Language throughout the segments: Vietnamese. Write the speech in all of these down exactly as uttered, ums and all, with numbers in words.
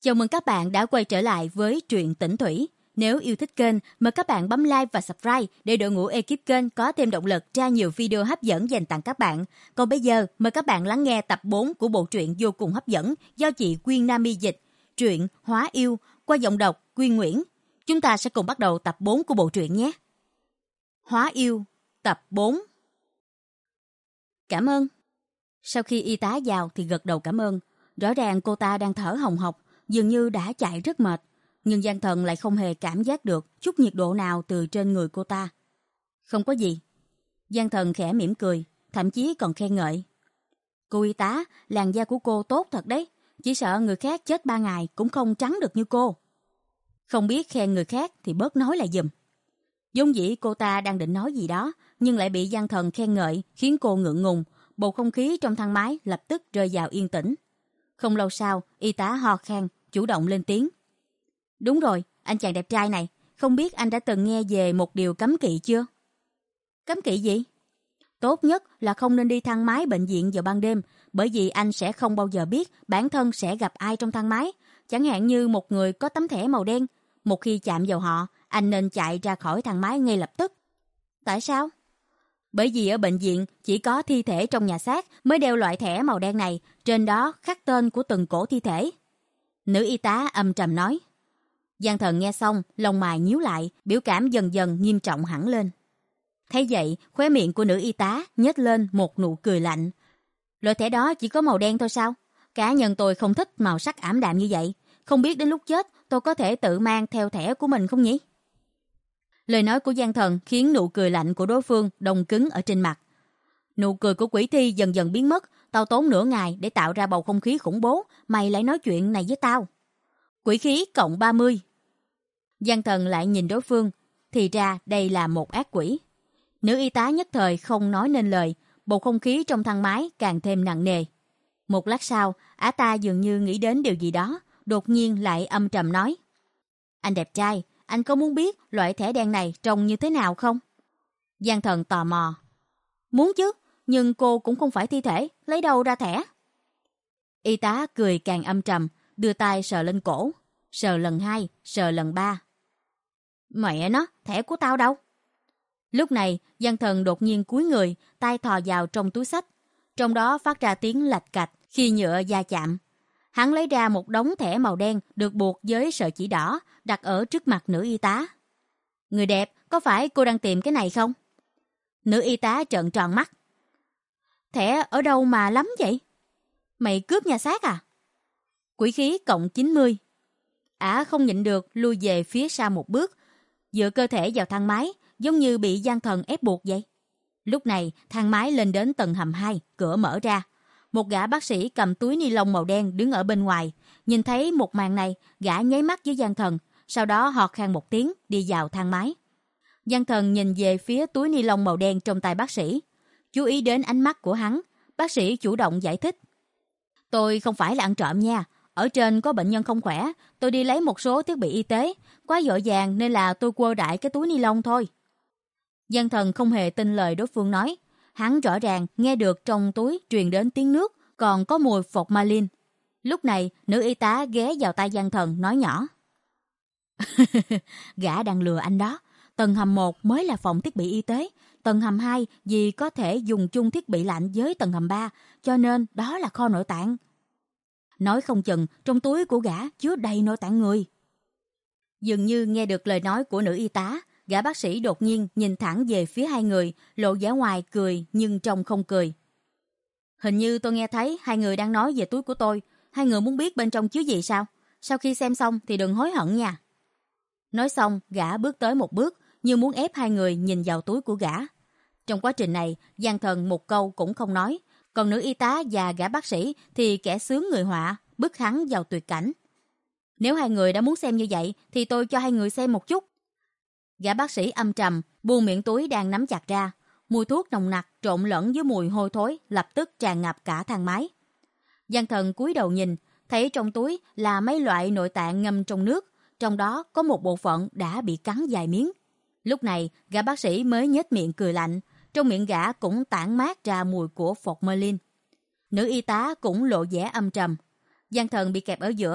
Chào mừng các bạn đã quay trở lại với truyện Tĩnh Thủy. Nếu yêu thích kênh, mời các bạn bấm like và subscribe để đội ngũ ekip kênh có thêm động lực ra nhiều video hấp dẫn dành tặng các bạn. Còn bây giờ, mời các bạn lắng nghe tập bốn của bộ truyện vô cùng hấp dẫn do chị Quyên Nam My dịch, truyện Hóa Yêu qua giọng đọc Quyên Nguyễn. Chúng ta sẽ cùng bắt đầu tập bốn của bộ truyện nhé. Hóa Yêu, tập bốn. Cảm ơn. Sau khi y tá vào thì gật đầu cảm ơn. Rõ ràng cô ta đang thở hồng hộc, dường như đã chạy rất mệt. Nhưng Giang Thần lại không hề cảm giác được chút nhiệt độ nào từ trên người cô ta. Không có gì. Giang Thần khẽ mỉm cười, thậm chí còn khen ngợi. Cô y tá, làn da của cô tốt thật đấy. Chỉ sợ người khác chết ba ngày cũng không trắng được như cô. Không biết khen người khác thì bớt nói lại giùm. Vốn dĩ cô ta đang định nói gì đó, nhưng lại bị Giang Thần khen ngợi khiến cô ngượng ngùng. Bầu không khí trong thang máy lập tức rơi vào yên tĩnh. Không lâu sau, y tá ho khan, chủ động lên tiếng. Đúng rồi, anh chàng đẹp trai này, không biết anh đã từng nghe về một điều cấm kỵ chưa? Cấm kỵ gì? Tốt nhất là không nên đi thang máy bệnh viện vào ban đêm, bởi vì anh sẽ không bao giờ biết bản thân sẽ gặp ai trong thang máy. Chẳng hạn như một người có tấm thẻ màu đen, một khi chạm vào họ, anh nên chạy ra khỏi thang máy ngay lập tức. Tại sao? Bởi vì ở bệnh viện chỉ có thi thể trong nhà xác mới đeo loại thẻ màu đen này, trên đó khắc tên của từng cổ thi thể. Nữ y tá âm trầm nói. Giang Thần nghe xong, lông mày nhíu lại, biểu cảm dần dần nghiêm trọng hẳn lên. Thấy vậy, khóe miệng của nữ y tá nhếch lên một nụ cười lạnh. Loại thẻ đó chỉ có màu đen thôi sao? Cá nhân tôi không thích màu sắc ảm đạm như vậy. Không biết đến lúc chết tôi có thể tự mang theo thẻ của mình không nhỉ? Lời nói của Giang Thần khiến nụ cười lạnh của đối phương đông cứng ở trên mặt. Nụ cười của quỷ thi dần dần biến mất. Tao tốn nửa ngày để tạo ra bầu không khí khủng bố, mày lại nói chuyện này với tao. Quỷ khí cộng ba mươi. Giang Thần lại nhìn đối phương, thì ra đây là một ác quỷ. Nữ y tá nhất thời không nói nên lời, bầu không khí trong thang máy càng thêm nặng nề. Một lát sau, ả ta dường như nghĩ đến điều gì đó, đột nhiên lại âm trầm nói. Anh đẹp trai, anh có muốn biết loại thẻ đen này trông như thế nào không? Giang Thần tò mò. Muốn chứ, nhưng cô cũng không phải thi thể, lấy đâu ra thẻ? Y tá cười càng âm trầm, đưa tay sờ lên cổ. Sờ lần hai, sờ lần ba. Mẹ nó, thẻ của tao đâu? Lúc này, Giang Thần đột nhiên cúi người, tay thò vào trong túi xách. Trong đó phát ra tiếng lạch cạch khi nhựa va chạm. Hắn lấy ra một đống thẻ màu đen được buộc với sợi chỉ đỏ, đặt ở trước mặt nữ y tá. Người đẹp, có phải cô đang tìm cái này không? Nữ y tá trợn tròn mắt. Thẻ ở đâu mà lắm vậy? Mày cướp nhà xác à? Quỷ khí cộng chín mươi. Ả không nhịn được lui về phía sau một bước, dựa cơ thể vào thang máy, giống như bị Giang Thần ép buộc vậy. Lúc này, thang máy lên đến tầng hầm hai, cửa mở ra. Một gã bác sĩ cầm túi ni lông màu đen đứng ở bên ngoài. Nhìn thấy một màn này, gã nháy mắt với Giang Thần, sau đó ho khan một tiếng, đi vào thang máy. Giang Thần nhìn về phía túi ni lông màu đen trong tay bác sĩ. Chú ý đến ánh mắt của hắn, bác sĩ chủ động giải thích. Tôi không phải là ăn trộm nha. Ở trên có bệnh nhân không khỏe, tôi đi lấy một số thiết bị y tế. Quá vội vàng nên là tôi quơ đại cái túi ni lông thôi. Giang Thần không hề tin lời đối phương nói. Hắn rõ ràng nghe được trong túi truyền đến tiếng nước, còn có mùi formalin. Lúc này, nữ y tá ghé vào tay Giang Thần nói nhỏ. Gã đang lừa anh đó. Tầng hầm một mới là phòng thiết bị y tế. Tầng hầm hai vì có thể dùng chung thiết bị lạnh với tầng hầm ba, cho nên đó là kho nội tạng. Nói không chừng trong túi của gã chứa đầy nội tạng người. Dường như nghe được lời nói của nữ y tá, gã bác sĩ đột nhiên nhìn thẳng về phía hai người, lộ vẻ ngoài cười nhưng trong không cười. Hình như tôi nghe thấy hai người đang nói về túi của tôi. Hai người muốn biết bên trong chứa gì sao? Sau khi xem xong thì đừng hối hận nha. Nói xong, gã bước tới một bước, như muốn ép hai người nhìn vào túi của gã. Trong quá trình này, Giang Thần một câu cũng không nói. Còn nữ y tá và gã bác sĩ thì kẻ sướng người họa, bức hắn vào tuyệt cảnh. Nếu hai người đã muốn xem như vậy thì tôi cho hai người xem một chút. Gã bác sĩ âm trầm, buông miệng túi đang nắm chặt ra. Mùi thuốc nồng nặc trộn lẫn với mùi hôi thối lập tức tràn ngập cả thang máy. Giang Thần cúi đầu nhìn, thấy trong túi là mấy loại nội tạng ngâm trong nước, trong đó có một bộ phận đã bị cắn vài miếng. Lúc này, gã bác sĩ mới nhếch miệng cười lạnh, trong miệng gã cũng tản mát ra mùi của formalin. Nữ y tá cũng lộ vẻ âm trầm. Giang Thần bị kẹp ở giữa,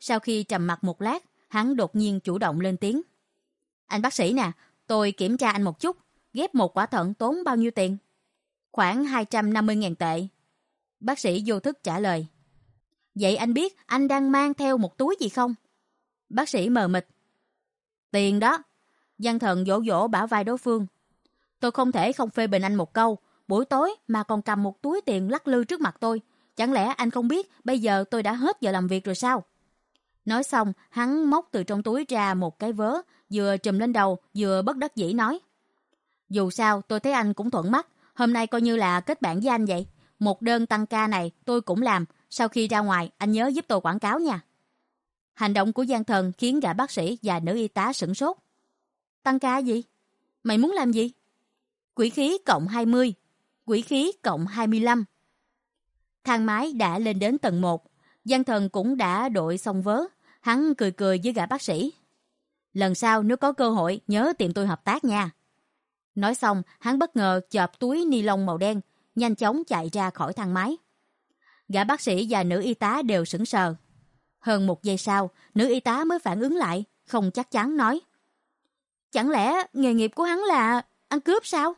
Sau khi trầm mặc một lát, hắn đột nhiên chủ động lên tiếng. Anh bác sĩ nè, tôi kiểm tra anh một chút, ghép một quả thận tốn bao nhiêu tiền? Khoảng hai trăm năm mươi nghìn tệ. Bác sĩ vô thức trả lời. Vậy anh biết anh đang mang theo một túi gì không? Bác sĩ mờ mịt. Tiền đó. Giang Thần vỗ vỗ bả vai đối phương. Tôi không thể không phê bình anh một câu, buổi tối mà còn cầm một túi tiền lắc lư trước mặt tôi. Chẳng lẽ anh không biết bây giờ tôi đã hết giờ làm việc rồi sao? Nói xong, hắn móc từ trong túi ra một cái vớ, vừa trùm lên đầu, vừa bất đắc dĩ nói. Dù sao, tôi thấy anh cũng thuận mắt, hôm nay coi như là kết bạn với anh vậy. Một đơn tăng ca này tôi cũng làm, sau khi ra ngoài anh nhớ giúp tôi quảng cáo nha. Hành động của Giang Thần khiến gã bác sĩ và nữ y tá sửng sốt. Tăng ca gì? Mày muốn làm gì? Quỹ khí cộng hai mươi, quỹ khí cộng hai mươi lăm. Thang máy đã lên đến tầng một, Giang Thần cũng đã đội xong vớ, hắn cười cười với gã bác sĩ. Lần sau nếu có cơ hội nhớ tìm tôi hợp tác nha. Nói xong, hắn bất ngờ chộp túi ni lông màu đen, nhanh chóng chạy ra khỏi thang máy. Gã bác sĩ và nữ y tá đều sững sờ. Hơn một giây sau, nữ y tá mới phản ứng lại, không chắc chắn nói. Chẳng lẽ nghề nghiệp của hắn là ăn cướp sao?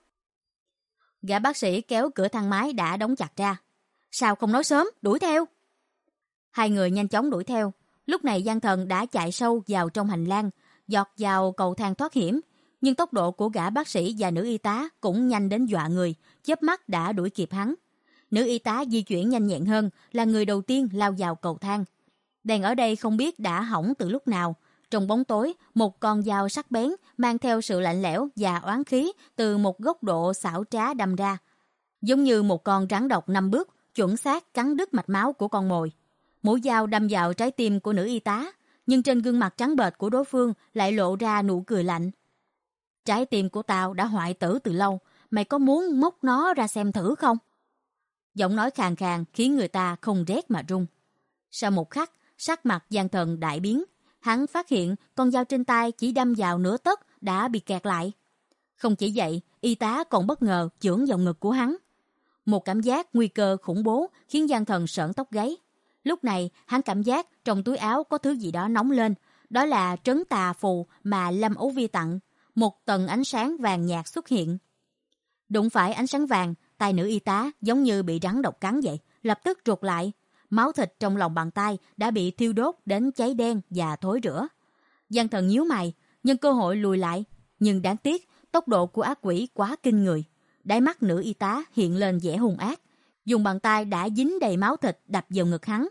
Gã bác sĩ kéo cửa thang máy đã đóng chặt ra. Sao không nói sớm, đuổi theo. Hai người nhanh chóng đuổi theo. Lúc này Giang Thần đã chạy sâu vào trong hành lang, giọt vào cầu thang thoát hiểm. Nhưng tốc độ của gã bác sĩ và nữ y tá cũng nhanh đến dọa người, chớp mắt đã đuổi kịp hắn. Nữ y tá di chuyển nhanh nhẹn hơn, là người đầu tiên lao vào cầu thang. Đèn ở đây không biết đã hỏng từ lúc nào. Trong bóng tối, một con dao sắc bén mang theo sự lạnh lẽo và oán khí từ một góc độ xảo trá đâm ra. Giống như một con rắn độc năm bước, chuẩn xác cắn đứt mạch máu của con mồi. Mũi dao đâm vào trái tim của nữ y tá, nhưng trên gương mặt trắng bệch của đối phương lại lộ ra nụ cười lạnh. Trái tim của tao đã hoại tử từ lâu, mày có muốn móc nó ra xem thử không? Giọng nói khàn khàn khiến người ta không rét mà run. Sau một khắc, sắc mặt Giang Thần đại biến. Hắn phát hiện con dao trên tay chỉ đâm vào nửa tấc đã bị kẹt lại. Không chỉ vậy, y tá còn bất ngờ chưởng vào ngực của hắn. Một cảm giác nguy cơ khủng bố khiến Giang Thần sởn tóc gáy. Lúc này, hắn cảm giác trong túi áo có thứ gì đó nóng lên. Đó là trấn tà phù mà Lâm Ấu Vi tặng. Một tầng ánh sáng vàng nhạt xuất hiện. Đụng phải ánh sáng vàng, tay nữ y tá giống như bị rắn độc cắn vậy, lập tức rụt lại. Máu thịt trong lòng bàn tay đã bị thiêu đốt đến cháy đen và thối rữa. Giang Thần nhíu mày, nhân cơ hội lùi lại. Nhưng đáng tiếc, tốc độ của ác quỷ quá kinh người. Đáy mắt nữ y tá hiện lên vẻ hung ác. Dùng bàn tay đã dính đầy máu thịt đập vào ngực hắn.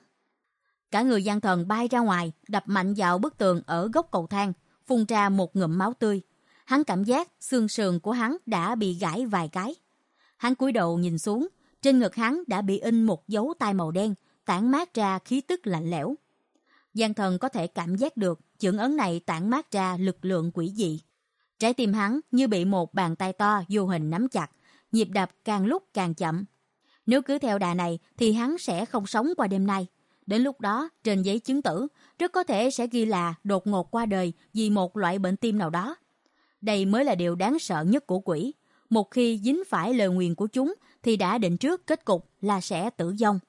Cả người Giang Thần bay ra ngoài, đập mạnh vào bức tường ở góc cầu thang, phun ra một ngụm máu tươi. Hắn cảm giác xương sườn của hắn đã bị gãy vài cái. Hắn cúi đầu nhìn xuống, trên ngực hắn đã bị in một dấu tay màu đen, tản mát ra khí tức lạnh lẽo. Giang Thần có thể cảm giác được chưởng ấn này tản mát ra lực lượng quỷ dị. Trái tim hắn như bị một bàn tay to vô hình nắm chặt, nhịp đập càng lúc càng chậm. Nếu cứ theo đà này thì hắn sẽ không sống qua đêm nay. Đến lúc đó, trên giấy chứng tử, rất có thể sẽ ghi là đột ngột qua đời vì một loại bệnh tim nào đó. Đây mới là điều đáng sợ nhất của quỷ. Một khi dính phải lời nguyền của chúng thì đã định trước kết cục là sẽ tử vong.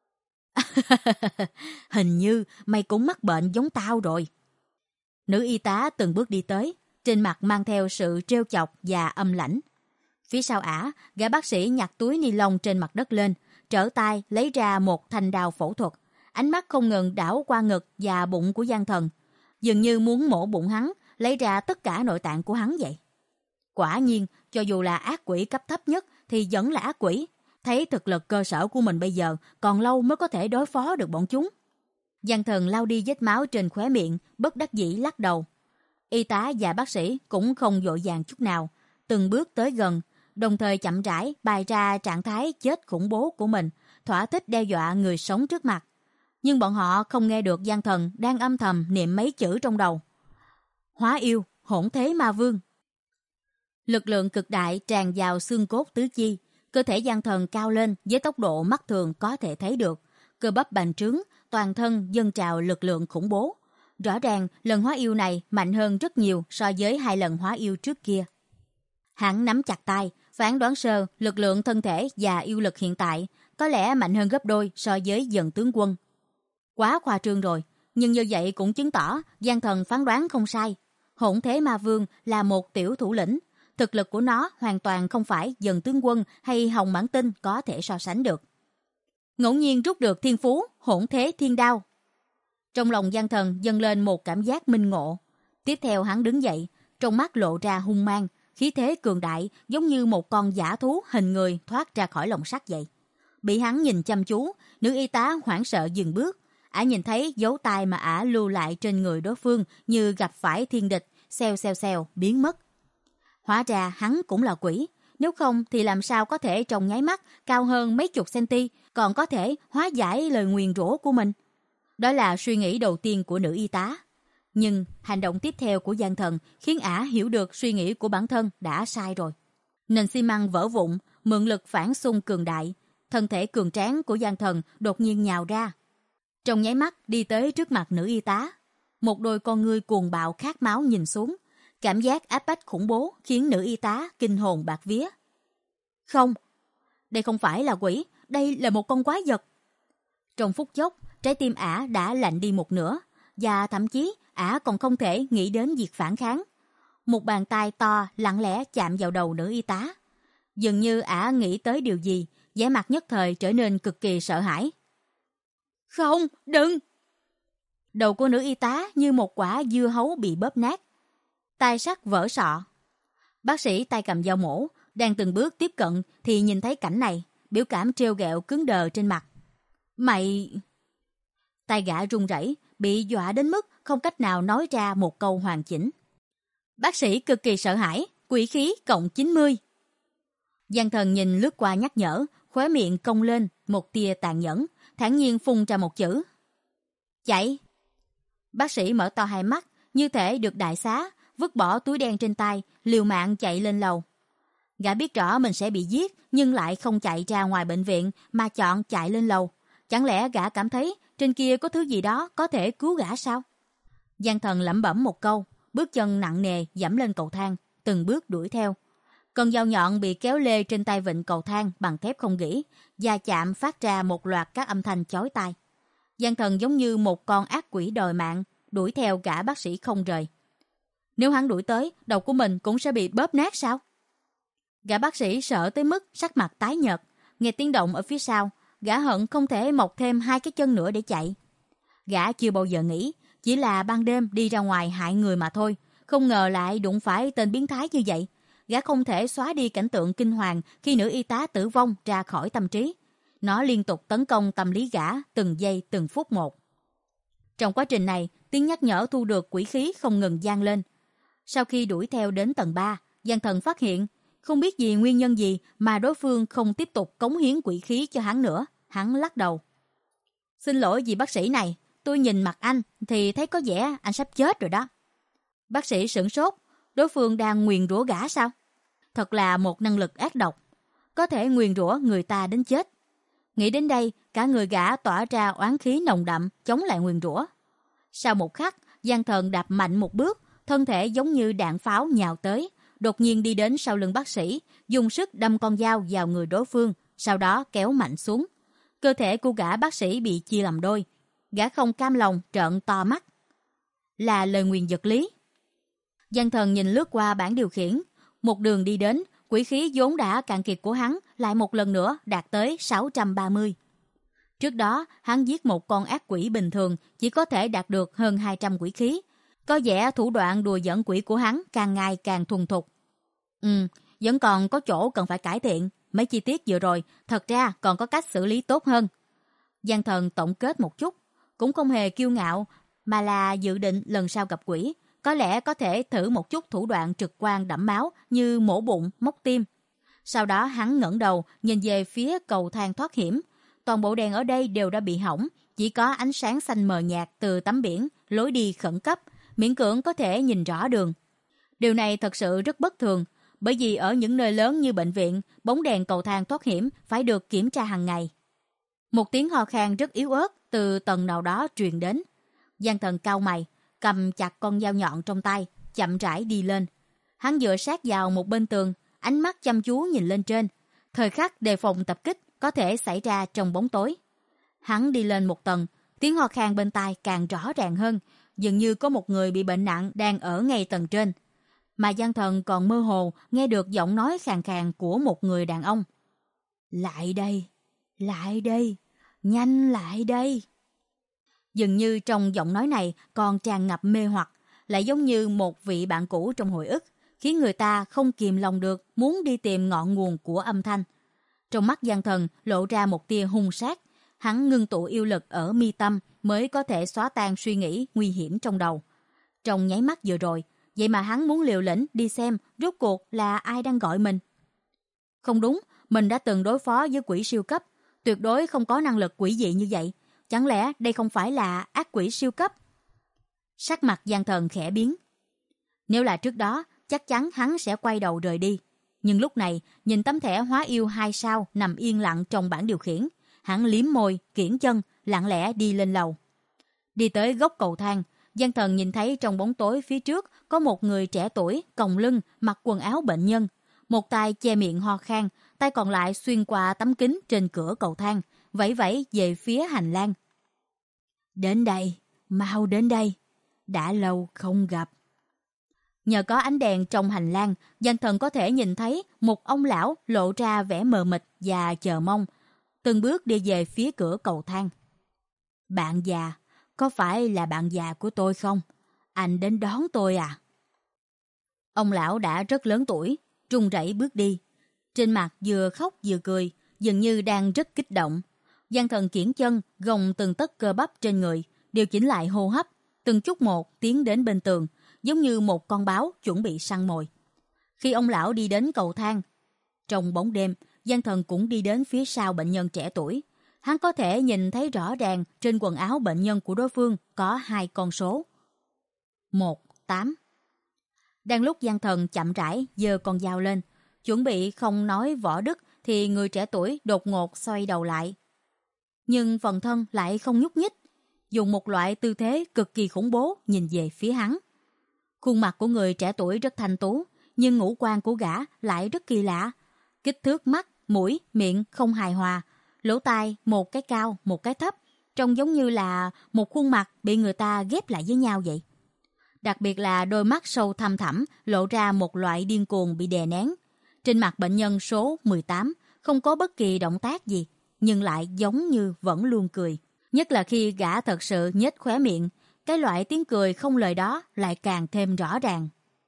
Hình như mày cũng mắc bệnh giống tao rồi. Nữ y tá từng bước đi tới, trên mặt mang theo sự trêu chọc và âm lãnh. Phía sau ả, gã bác sĩ nhặt túi ni lông trên mặt đất lên, trở tay lấy ra một thanh đao phẫu thuật. Ánh mắt không ngừng đảo qua ngực và bụng của Giang Thần, dường như muốn mổ bụng hắn, lấy ra tất cả nội tạng của hắn vậy. Quả nhiên, cho dù là ác quỷ cấp thấp nhất thì vẫn là ác quỷ. Thấy thực lực cơ sở của mình bây giờ còn lâu mới có thể đối phó được bọn chúng. Giang Thần lau đi vết máu trên khóe miệng, bất đắc dĩ lắc đầu. Y tá và bác sĩ cũng không vội vàng chút nào, từng bước tới gần, đồng thời chậm rãi bày ra trạng thái chết khủng bố của mình, thỏa thích đe dọa người sống trước mặt. Nhưng bọn họ không nghe được Giang Thần đang âm thầm niệm mấy chữ trong đầu. Hóa yêu, hỗn thế ma vương. Lực lượng cực đại tràn vào xương cốt tứ chi, cơ thể Giang Thần cao lên với tốc độ mắt thường có thể thấy được, cơ bắp bành trướng, toàn thân dâng trào lực lượng khủng bố. Rõ ràng lần hóa yêu này mạnh hơn rất nhiều so với hai lần hóa yêu trước kia. Hắn nắm chặt tay, phán đoán sơ lực lượng thân thể và yêu lực hiện tại có lẽ mạnh hơn gấp đôi so với dần tướng quân. Quá khoa trương rồi, Nhưng như vậy cũng chứng tỏ Giang Thần phán đoán không sai. Hỗn Thế Ma Vương là một tiểu thủ lĩnh. Thực lực của nó hoàn toàn không phải Dần Tướng Quân hay Hồng Mãn Tinh có thể so sánh được. Ngẫu nhiên rút được thiên phú Hỗn Thế Thiên Đao. Trong lòng Giang Thần dâng lên một cảm giác minh ngộ. Tiếp theo hắn đứng dậy, trong mắt lộ ra hung mang, khí thế cường đại giống như một con dã thú hình người thoát ra khỏi lồng sắt vậy. Bị hắn nhìn chăm chú, nữ y tá hoảng sợ dừng bước. Ả nhìn thấy dấu tay mà ả lưu lại trên người đối phương như gặp phải thiên địch, xèo xèo xèo biến mất. Hóa ra hắn cũng là quỷ, nếu không thì làm sao có thể trong nháy mắt cao hơn mấy chục centi, còn có thể hóa giải lời nguyền rủa của mình. Đó là suy nghĩ đầu tiên của nữ y tá. Nhưng hành động tiếp theo của Giang Thần khiến ả hiểu được suy nghĩ của bản thân đã sai rồi. Nền xi măng vỡ vụn, mượn lực phản xung cường đại, thân thể cường tráng của Giang Thần đột nhiên nhào ra. Trong nháy mắt đi tới trước mặt nữ y tá. Một đôi con ngươi cuồng bạo khát máu nhìn xuống. Cảm giác áp bách khủng bố khiến nữ y tá kinh hồn bạt vía. Không, đây không phải là quỷ, đây là một con quái vật. Trong phút chốc, trái tim ả đã lạnh đi một nửa, và thậm chí ả còn không thể nghĩ đến việc phản kháng. Một bàn tay to lặng lẽ chạm vào đầu nữ y tá. Dường như ả nghĩ tới điều gì, vẻ mặt nhất thời trở nên cực kỳ sợ hãi. Không, đừng! Đầu của nữ y tá như một quả dưa hấu bị bóp nát. Tai sắt vỡ sọ. Bác sĩ tay cầm dao mổ, đang từng bước tiếp cận thì nhìn thấy cảnh này, biểu cảm trêu ghẹo cứng đờ trên mặt. Mày... Tay gã run rẩy, bị dọa đến mức không cách nào nói ra một câu hoàn chỉnh. Bác sĩ cực kỳ sợ hãi, quỷ khí cộng chín mươi. Giang Thần nhìn lướt qua nhắc nhở, khóe miệng cong lên một tia tàn nhẫn, thản nhiên phun ra một chữ. Chạy! Bác sĩ mở to hai mắt, như thể được đại xá, vứt bỏ túi đen trên tay, liều mạng chạy lên lầu. Gã biết rõ mình sẽ bị giết, nhưng lại không chạy ra ngoài bệnh viện mà chọn chạy lên lầu. Chẳng lẽ gã cảm thấy trên kia có thứ gì đó có thể cứu gã sao? Giang Thần lẩm bẩm một câu, bước chân nặng nề dẫm lên cầu thang, từng bước đuổi theo. Con dao nhọn bị kéo lê trên tay vịn cầu thang bằng thép không gỉ, va chạm phát ra một loạt các âm thanh chói tai. Giang Thần giống như một con ác quỷ đòi mạng, đuổi theo gã bác sĩ không rời. Nếu hắn đuổi tới, đầu của mình cũng sẽ bị bóp nát sao? Gã bác sĩ sợ tới mức sắc mặt tái nhợt, nghe tiếng động ở phía sau, gã hận không thể mọc thêm hai cái chân nữa để chạy. Gã chưa bao giờ nghĩ, chỉ là ban đêm đi ra ngoài hại người mà thôi, không ngờ lại đụng phải tên biến thái như vậy. Gã không thể xóa đi cảnh tượng kinh hoàng khi nữ y tá tử vong ra khỏi tâm trí. Nó liên tục tấn công tâm lý gã từng giây từng phút một. Trong quá trình này, tiếng nhắc nhở thu được quỷ khí không ngừng vang lên. Sau khi đuổi theo đến tầng ba, Giang Thần phát hiện, không biết vì nguyên nhân gì mà đối phương không tiếp tục cống hiến quỷ khí cho hắn nữa. Hắn lắc đầu. Xin lỗi vì bác sĩ này, tôi nhìn mặt anh thì thấy có vẻ anh sắp chết rồi đó. Bác sĩ sửng sốt, đối phương đang nguyền rủa gã sao? Thật là một năng lực ác độc, có thể nguyền rủa người ta đến chết. Nghĩ đến đây, cả người gã tỏa ra oán khí nồng đậm chống lại nguyền rủa. Sau một khắc, Giang Thần đạp mạnh một bước, thân thể giống như đạn pháo nhào tới, đột nhiên đi đến sau lưng bác sĩ, dùng sức đâm con dao vào người đối phương, sau đó kéo mạnh xuống. Cơ thể của gã bác sĩ bị chia làm đôi. Gã không cam lòng trợn to mắt. Là lời nguyền vật lý. Giang Thần nhìn lướt qua bảng điều khiển, một đường đi đến, quỷ khí vốn đã cạn kiệt của hắn lại một lần nữa đạt tới sáu trăm ba mươi. Trước đó, hắn giết một con ác quỷ bình thường chỉ có thể đạt được hơn hai trăm quỷ khí. Có vẻ thủ đoạn đùa giỡn quỷ của hắn càng ngày càng thuần thục. Ừ, vẫn còn có chỗ cần phải cải thiện. Mấy chi tiết vừa rồi, thật ra còn có cách xử lý tốt hơn. Giang Thần tổng kết một chút, cũng không hề kiêu ngạo, mà là dự định lần sau gặp quỷ, có lẽ có thể thử một chút thủ đoạn trực quan đẫm máu như mổ bụng, móc tim. Sau đó hắn ngẩng đầu nhìn về phía cầu thang thoát hiểm. Toàn bộ đèn ở đây đều đã bị hỏng, chỉ có ánh sáng xanh mờ nhạt từ tấm biển, lối đi khẩn cấp, miễn cưỡng có thể nhìn rõ đường. Điều này thật sự rất bất thường, bởi vì ở những nơi lớn như bệnh viện, bóng đèn cầu thang thoát hiểm phải được kiểm tra hàng ngày. Một tiếng ho khan rất yếu ớt từ tầng nào đó truyền đến. Giang Thần cau mày, cầm chặt con dao nhọn trong tay, chậm rãi đi lên. Hắn dựa sát vào một bên tường, ánh mắt chăm chú nhìn lên trên. Thời khắc đề phòng tập kích có thể xảy ra trong bóng tối. Hắn đi lên một tầng, Tiếng ho khan bên tai càng rõ ràng hơn, dường như có một người bị bệnh nặng đang ở ngay tầng trên. Mà Giang Thần còn mơ hồ nghe được giọng nói khàn khàn của một người đàn ông. Lại đây, lại đây, nhanh lại đây. Dường như trong giọng nói này còn tràn ngập mê hoặc, lại giống như một vị bạn cũ trong hồi ức, khiến người ta không kìm lòng được muốn đi tìm ngọn nguồn của âm thanh. Trong mắt Giang Thần lộ ra một tia hung sát, hắn ngưng tụ yêu lực ở mi tâm mới có thể xóa tan suy nghĩ nguy hiểm trong đầu. Trong nháy mắt vừa rồi, vậy mà hắn muốn liều lĩnh đi xem rốt cuộc là ai đang gọi mình. Không đúng, mình đã từng đối phó với quỷ siêu cấp, tuyệt đối không có năng lực quỷ dị như vậy. Chẳng lẽ đây không phải là ác quỷ siêu cấp? Sắc mặt Giang Thần khẽ biến. Nếu là trước đó, chắc chắn hắn sẽ quay đầu rời đi. Nhưng lúc này, nhìn tấm thẻ hóa yêu hai sao nằm yên lặng trong bảng điều khiển, hắn liếm môi, kiễng chân, lặng lẽ đi lên lầu. Đi tới góc cầu thang, Giang Thần nhìn thấy trong bóng tối phía trước có một người trẻ tuổi, còng lưng, mặc quần áo bệnh nhân. Một tay che miệng ho khan, tay còn lại xuyên qua tấm kính trên cửa cầu thang, vẫy vẫy về phía hành lang. Đến đây, mau đến đây, đã lâu không gặp. Nhờ có ánh đèn trong hành lang, Giang Thần có thể nhìn thấy một ông lão lộ ra vẻ mờ mịt và chờ mong, từng bước đi về phía cửa cầu thang. Bạn già, có phải là bạn già của tôi không? Anh đến đón tôi à? Ông lão đã rất lớn tuổi, run rẩy bước đi. Trên mặt vừa khóc vừa cười, dường như đang rất kích động. Giang Thần kiễng chân, gồng từng tấc cơ bắp trên người, điều chỉnh lại hô hấp, từng chút một tiến đến bên tường, giống như một con báo chuẩn bị săn mồi. Khi ông lão đi đến cầu thang, trong bóng đêm, Giang Thần cũng đi đến phía sau bệnh nhân trẻ tuổi. Hắn có thể nhìn thấy rõ ràng trên quần áo bệnh nhân của đối phương có hai con số. Một, tám. Đang lúc Giang Thần chậm rãi giơ con dao lên, chuẩn bị không nói võ đức thì người trẻ tuổi đột ngột xoay đầu lại. Nhưng phần thân lại không nhúc nhích, dùng một loại tư thế cực kỳ khủng bố nhìn về phía hắn. Khuôn mặt của người trẻ tuổi rất thanh tú, nhưng ngũ quan của gã lại rất kỳ lạ. Kích thước mắt, mũi, miệng không hài hòa, lỗ tai một cái cao, một cái thấp, trông giống như là một khuôn mặt bị người ta ghép lại với nhau vậy. Đặc biệt là đôi mắt sâu thăm thẳm lộ ra một loại điên cuồng bị đè nén. Trên mặt bệnh nhân số mười tám không có bất kỳ động tác gì, nhưng lại giống như vẫn luôn cười. Nhất là khi gã thật sự nhếch khóe miệng, cái loại tiếng cười không lời đó lại càng thêm rõ ràng.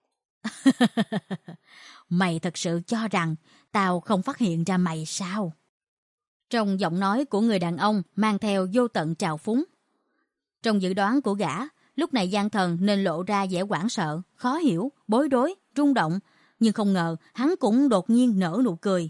Mày thật sự cho rằng tao không phát hiện ra mày sao? Trong giọng nói của người đàn ông mang theo vô tận trào phúng. Trong dự đoán của gã, lúc này Giang Thần nên lộ ra vẻ hoảng sợ, khó hiểu, bối rối, rung động, nhưng không ngờ hắn cũng đột nhiên nở nụ cười.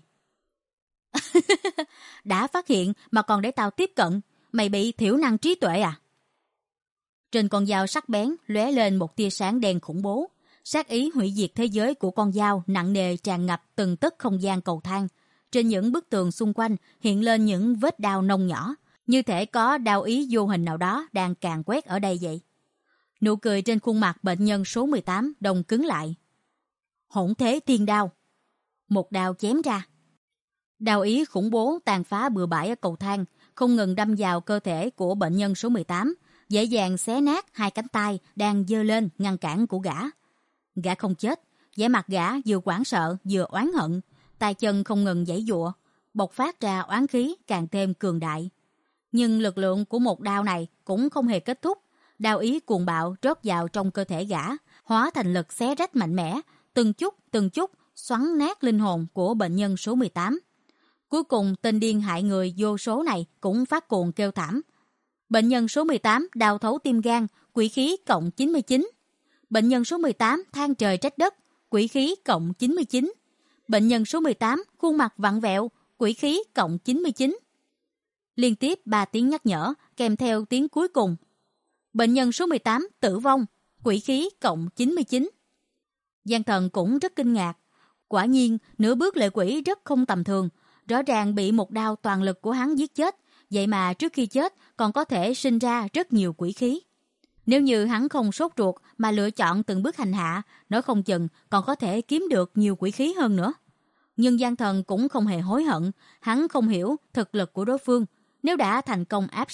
Đã phát hiện mà còn để tao tiếp cận, mày bị thiểu năng trí tuệ à? Trên con dao sắc bén lóe lên một tia sáng đen khủng bố, sát ý hủy diệt thế giới của con dao nặng nề tràn ngập từng tấc không gian cầu thang. Trên những bức tường xung quanh hiện lên những vết đao nông nhỏ, như thể có đao ý vô hình nào đó đang càn quét ở đây vậy. Nụ cười trên khuôn mặt bệnh nhân số mười tám đông cứng lại. Hỗn thế tiên đao. Một đao chém ra. Đao ý khủng bố tàn phá bừa bãi ở cầu thang, không ngừng đâm vào cơ thể của bệnh nhân số mười tám, dễ dàng xé nát hai cánh tay đang giơ lên ngăn cản của gã. Gã không chết, vẻ mặt gã vừa hoảng sợ vừa oán hận, tay chân không ngừng giãy giụa, bộc phát ra oán khí càng thêm cường đại. Nhưng lực lượng của một đao này cũng không hề kết thúc, đao ý cuồng bạo trót vào trong cơ thể gã, hóa thành lực xé rách mạnh mẽ, từng chút từng chút xoắn nát linh hồn của bệnh nhân số mười tám. Cuối cùng tên điên hại người vô số này cũng phát cuồng kêu thảm. Bệnh nhân số mười tám đào thấu tim gan, quỷ khí cộng chín mươi chín. Bệnh nhân số mười tám than trời trách đất, quỷ khí cộng chín mươi chín. Bệnh nhân số mười tám khuôn mặt vặn vẹo, quỷ khí cộng chín mươi chín. Liên tiếp ba tiếng nhắc nhở kèm theo tiếng cuối cùng. Bệnh nhân số mười tám tử vong, quỷ khí cộng chín mươi chín. Giang Thần cũng rất kinh ngạc. Quả nhiên, nửa bước lệ quỷ rất không tầm thường. Rõ ràng bị một đao toàn lực của hắn giết chết, vậy mà trước khi chết còn có thể sinh ra rất nhiều quỷ khí. Nếu như hắn không sốt ruột mà lựa chọn từng bước hành hạ, nói không chừng còn có thể kiếm được nhiều quỷ khí hơn nữa. Nhưng Giang Thần cũng không hề hối hận, hắn không hiểu thực lực của đối phương. Nếu đã thành công áp sát,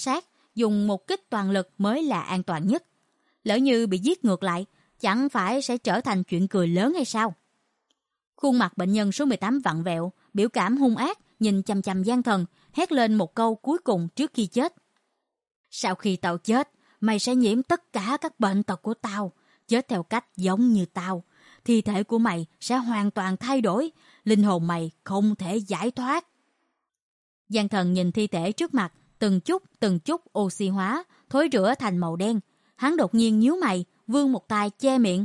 dùng một kích toàn lực mới là an toàn nhất. Lỡ như bị giết ngược lại, chẳng phải sẽ trở thành chuyện cười lớn hay sao? Khuôn mặt bệnh nhân số mười tám vặn vẹo, biểu cảm hung ác, nhìn chằm chằm Giang Thần, hét lên một câu cuối cùng trước khi chết. Sau khi tao chết, mày sẽ nhiễm tất cả các bệnh tật của tao, chết theo cách giống như tao. Thi thể của mày sẽ hoàn toàn thay đổi, linh hồn mày không thể giải thoát. Giang Thần nhìn thi thể trước mặt, từng chút từng chút oxy hóa, thối rữa thành màu đen. Hắn đột nhiên nhíu mày, vươn một tay che miệng.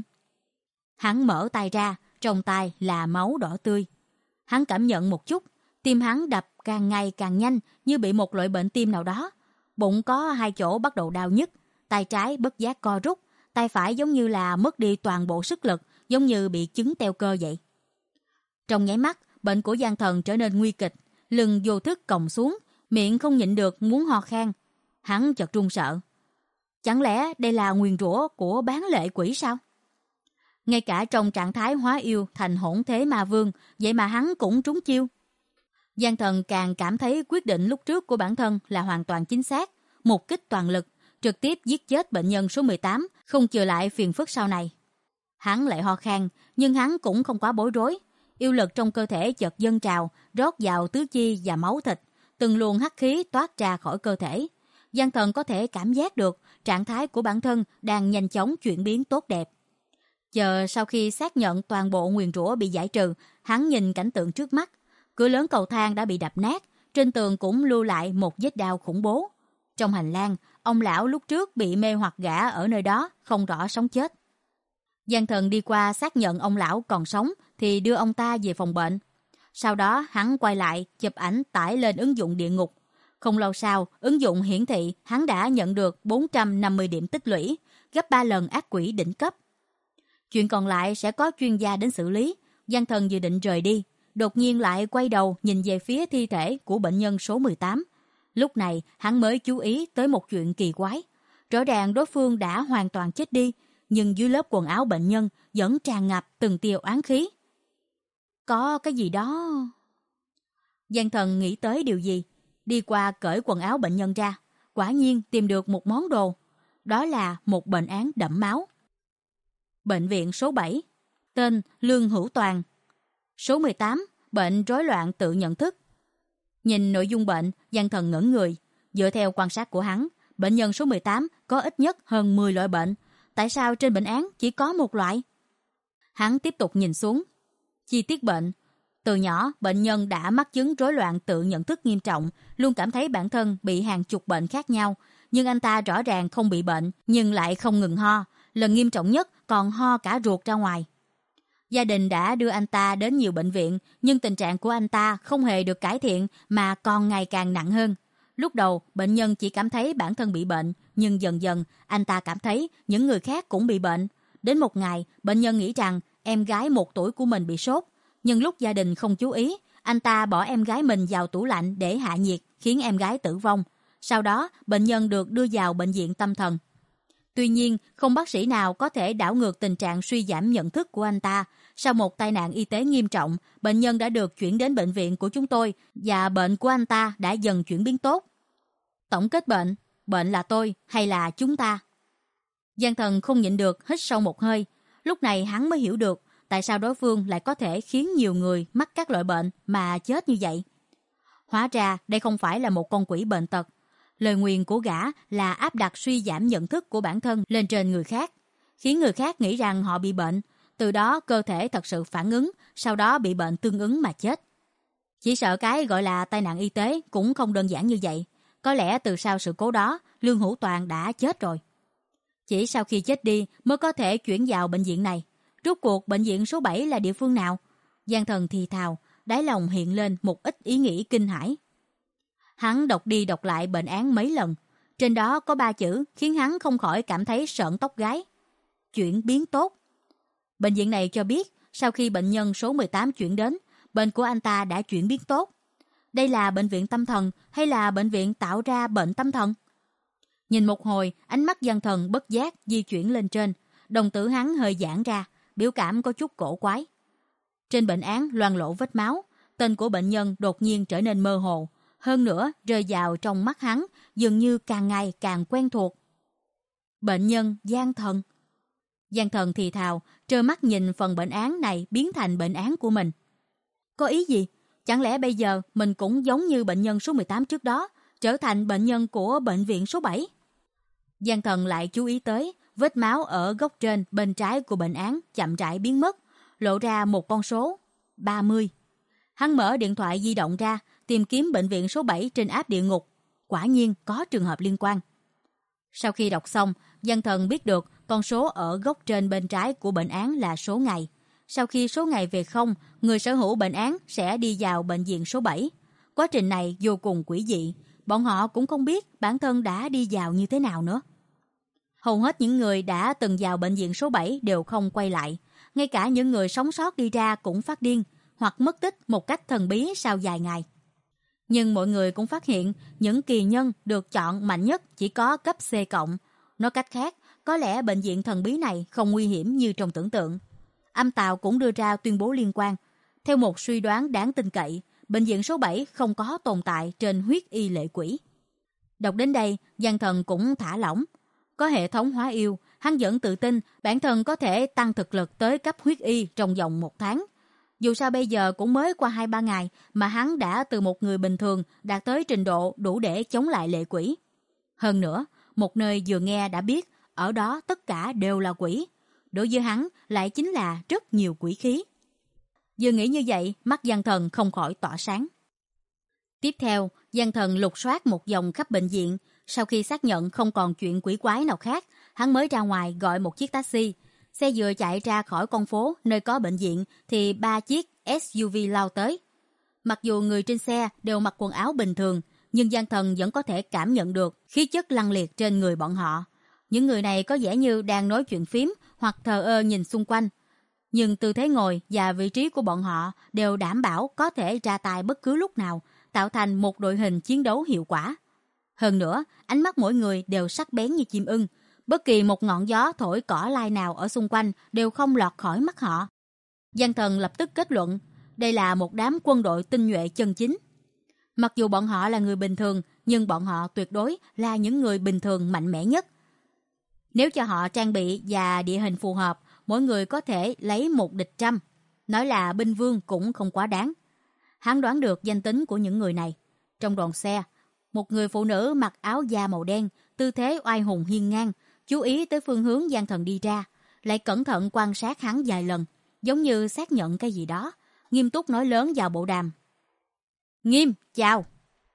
Hắn mở tay ra, trong tay là máu đỏ tươi. Hắn cảm nhận một chút, tim hắn đập càng ngày càng nhanh như bị một loại bệnh tim nào đó. Bụng có hai chỗ bắt đầu đau nhức, tay trái bất giác co rút, tay phải giống như là mất đi toàn bộ sức lực, giống như bị chứng teo cơ vậy. Trong nháy mắt, bệnh của Giang Thần trở nên nguy kịch, lưng vô thức còng xuống, miệng không nhịn được muốn ho khan. Hắn chợt run sợ. Chẳng lẽ đây là nguyền rủa của bán lệ quỷ sao? Ngay cả trong trạng thái hóa yêu thành hỗn thế ma vương, vậy mà hắn cũng trúng chiêu. Giang Thần càng cảm thấy quyết định lúc trước của bản thân là hoàn toàn chính xác, một kích toàn lực, trực tiếp giết chết bệnh nhân số mười tám, không chừa lại phiền phức sau này. Hắn lại ho khan, nhưng hắn cũng không quá bối rối. Yêu lực trong cơ thể chợt dâng trào, rót vào tứ chi và máu thịt, từng luồng hắc khí toát ra khỏi cơ thể. Giang Thần có thể cảm giác được trạng thái của bản thân đang nhanh chóng chuyển biến tốt đẹp. Chờ sau khi xác nhận toàn bộ nguyền rủa bị giải trừ, hắn nhìn cảnh tượng trước mắt. Cửa lớn cầu thang đã bị đập nát, trên tường cũng lưu lại một vết đao khủng bố. Trong hành lang, ông lão lúc trước bị mê hoặc gã ở nơi đó, không rõ sống chết. Giang Thần đi qua xác nhận ông lão còn sống thì đưa ông ta về phòng bệnh. Sau đó hắn quay lại chụp ảnh tải lên ứng dụng địa ngục. Không lâu sau, ứng dụng hiển thị hắn đã nhận được bốn trăm năm mươi điểm tích lũy, gấp ba lần ác quỷ đỉnh cấp. Chuyện còn lại sẽ có chuyên gia đến xử lý. Giang Thần dự định rời đi, đột nhiên lại quay đầu nhìn về phía thi thể của bệnh nhân số mười tám. Lúc này hắn mới chú ý tới một chuyện kỳ quái. Rõ ràng đối phương đã hoàn toàn chết đi, nhưng dưới lớp quần áo bệnh nhân vẫn tràn ngập từng tia oán khí. Có cái gì đó... Giang Thần nghĩ tới điều gì, đi qua cởi quần áo bệnh nhân ra, quả nhiên tìm được một món đồ. Đó là một bệnh án đẫm máu. Bệnh viện số bảy, tên Lương Hữu Toàn. Số mười tám, bệnh rối loạn tự nhận thức. Nhìn nội dung bệnh, Giang Thần ngẩn người. Dựa theo quan sát của hắn, bệnh nhân số mười tám có ít nhất hơn mười loại bệnh. Tại sao trên bệnh án chỉ có một loại? Hắn tiếp tục nhìn xuống. Chi tiết bệnh. Từ nhỏ, bệnh nhân đã mắc chứng rối loạn tự nhận thức nghiêm trọng, luôn cảm thấy bản thân bị hàng chục bệnh khác nhau. Nhưng anh ta rõ ràng không bị bệnh, nhưng lại không ngừng ho. Lần nghiêm trọng nhất còn ho cả ruột ra ngoài. Gia đình đã đưa anh ta đến nhiều bệnh viện, nhưng tình trạng của anh ta không hề được cải thiện mà còn ngày càng nặng hơn. Lúc đầu, bệnh nhân chỉ cảm thấy bản thân bị bệnh, nhưng dần dần anh ta cảm thấy những người khác cũng bị bệnh. Đến một ngày, bệnh nhân nghĩ rằng em gái một tuổi của mình bị sốt. Nhưng lúc gia đình không chú ý, anh ta bỏ em gái mình vào tủ lạnh để hạ nhiệt, khiến em gái tử vong. Sau đó, bệnh nhân được đưa vào bệnh viện tâm thần. Tuy nhiên, không bác sĩ nào có thể đảo ngược tình trạng suy giảm nhận thức của anh ta. Sau một tai nạn y tế nghiêm trọng, bệnh nhân đã được chuyển đến bệnh viện của chúng tôi và bệnh của anh ta đã dần chuyển biến tốt. Tổng kết bệnh, bệnh là tôi hay là chúng ta? Giang Thần không nhịn được hít sâu một hơi. Lúc này hắn mới hiểu được tại sao đối phương lại có thể khiến nhiều người mắc các loại bệnh mà chết như vậy. Hóa ra đây không phải là một con quỷ bệnh tật. Lời nguyền của gã là áp đặt suy giảm nhận thức của bản thân lên trên người khác, khiến người khác nghĩ rằng họ bị bệnh, từ đó cơ thể thật sự phản ứng, sau đó bị bệnh tương ứng mà chết. Chỉ sợ cái gọi là tai nạn y tế cũng không đơn giản như vậy. Có lẽ từ sau sự cố đó, Lương Hữu Toàn đã chết rồi. Chỉ sau khi chết đi mới có thể chuyển vào bệnh viện này. Rốt cuộc bệnh viện số bảy là địa phương nào? Giang Thần thì thào, đáy lòng hiện lên một ít ý nghĩ kinh hãi. Hắn đọc đi đọc lại bệnh án mấy lần. Trên đó có ba chữ khiến hắn không khỏi cảm thấy sợn tóc gáy. Chuyển biến tốt. Bệnh viện này cho biết sau khi bệnh nhân số mười tám chuyển đến, bệnh của anh ta đã chuyển biến tốt. Đây là bệnh viện tâm thần hay là bệnh viện tạo ra bệnh tâm thần? Nhìn một hồi, ánh mắt Giang Thần bất giác di chuyển lên trên. Đồng tử hắn hơi giãn ra, biểu cảm có chút cổ quái. Trên bệnh án loang lổ vết máu, tên của bệnh nhân đột nhiên trở nên mơ hồ. Hơn nữa, rơi vào trong mắt hắn, dường như càng ngày càng quen thuộc. Bệnh nhân gian thần. Gian thần thì thào, trơ mắt nhìn phần bệnh án này biến thành bệnh án của mình. Có ý gì? Chẳng lẽ bây giờ mình cũng giống như bệnh nhân số mười tám trước đó, trở thành bệnh nhân của bệnh viện số bảy? Gian thần lại chú ý tới vết máu ở góc trên bên trái của bệnh án chậm rãi biến mất, lộ ra một con số ba mươi. Hắn mở điện thoại di động ra, tìm kiếm bệnh viện số bảy trên app địa ngục. Quả nhiên có trường hợp liên quan. Sau khi đọc xong, Gian thần biết được con số ở góc trên bên trái của bệnh án là số ngày. Sau khi số ngày về không, người sở hữu bệnh án sẽ đi vào bệnh viện số bảy. Quá trình này vô cùng quỷ dị, bọn họ cũng không biết bản thân đã đi vào như thế nào nữa. Hầu hết những người đã từng vào bệnh viện số bảy đều không quay lại. Ngay cả những người sống sót đi ra cũng phát điên hoặc mất tích một cách thần bí sau vài ngày. Nhưng mọi người cũng phát hiện những kỳ nhân được chọn mạnh nhất chỉ có cấp C cộng. Nói cách khác, có lẽ bệnh viện thần bí này không nguy hiểm như trong tưởng tượng. Âm Tào cũng đưa ra tuyên bố liên quan. Theo một suy đoán đáng tin cậy, bệnh viện số bảy không có tồn tại trên huyết y lệ quỷ. Đọc đến đây, Gian thần cũng thả lỏng. Có hệ thống hóa yêu, hắn vẫn tự tin bản thân có thể tăng thực lực tới cấp huyết y trong vòng một tháng. Dù sao bây giờ cũng mới qua hai ba ngày mà hắn đã từ một người bình thường đạt tới trình độ đủ để chống lại lệ quỷ. Hơn nữa, một nơi vừa nghe đã biết ở đó tất cả đều là quỷ. Đối với hắn lại chính là rất nhiều quỷ khí. Vừa nghĩ như vậy, mắt Gian thần không khỏi tỏa sáng. Tiếp theo, Gian thần lục soát một vòng khắp bệnh viện. Sau khi xác nhận không còn chuyện quỷ quái nào khác, hắn mới ra ngoài gọi một chiếc taxi. Xe vừa chạy ra khỏi con phố nơi có bệnh viện thì ba chiếc ét u vê lao tới. Mặc dù người trên xe đều mặc quần áo bình thường, nhưng Gian thần vẫn có thể cảm nhận được khí chất lăng liệt trên người bọn họ. Những người này có vẻ như đang nói chuyện phím hoặc thờ ơ nhìn xung quanh. Nhưng tư thế ngồi và vị trí của bọn họ đều đảm bảo có thể ra tay bất cứ lúc nào, tạo thành một đội hình chiến đấu hiệu quả. Hơn nữa, ánh mắt mỗi người đều sắc bén như chim ưng. Bất kỳ một ngọn gió thổi cỏ lai nào ở xung quanh đều không lọt khỏi mắt họ. Gian thần lập tức kết luận, đây là một đám quân đội tinh nhuệ chân chính. Mặc dù bọn họ là người bình thường, nhưng bọn họ tuyệt đối là những người bình thường mạnh mẽ nhất. Nếu cho họ trang bị và địa hình phù hợp, mỗi người có thể lấy một địch trăm. Nói là binh vương cũng không quá đáng. Hắn đoán được danh tính của những người này. Trong đoàn xe, một người phụ nữ mặc áo da màu đen, tư thế oai hùng hiên ngang, chú ý tới phương hướng Gian thần đi ra, lại cẩn thận quan sát hắn vài lần, giống như xác nhận cái gì đó, nghiêm túc nói lớn vào bộ đàm. Nghiêm, chào.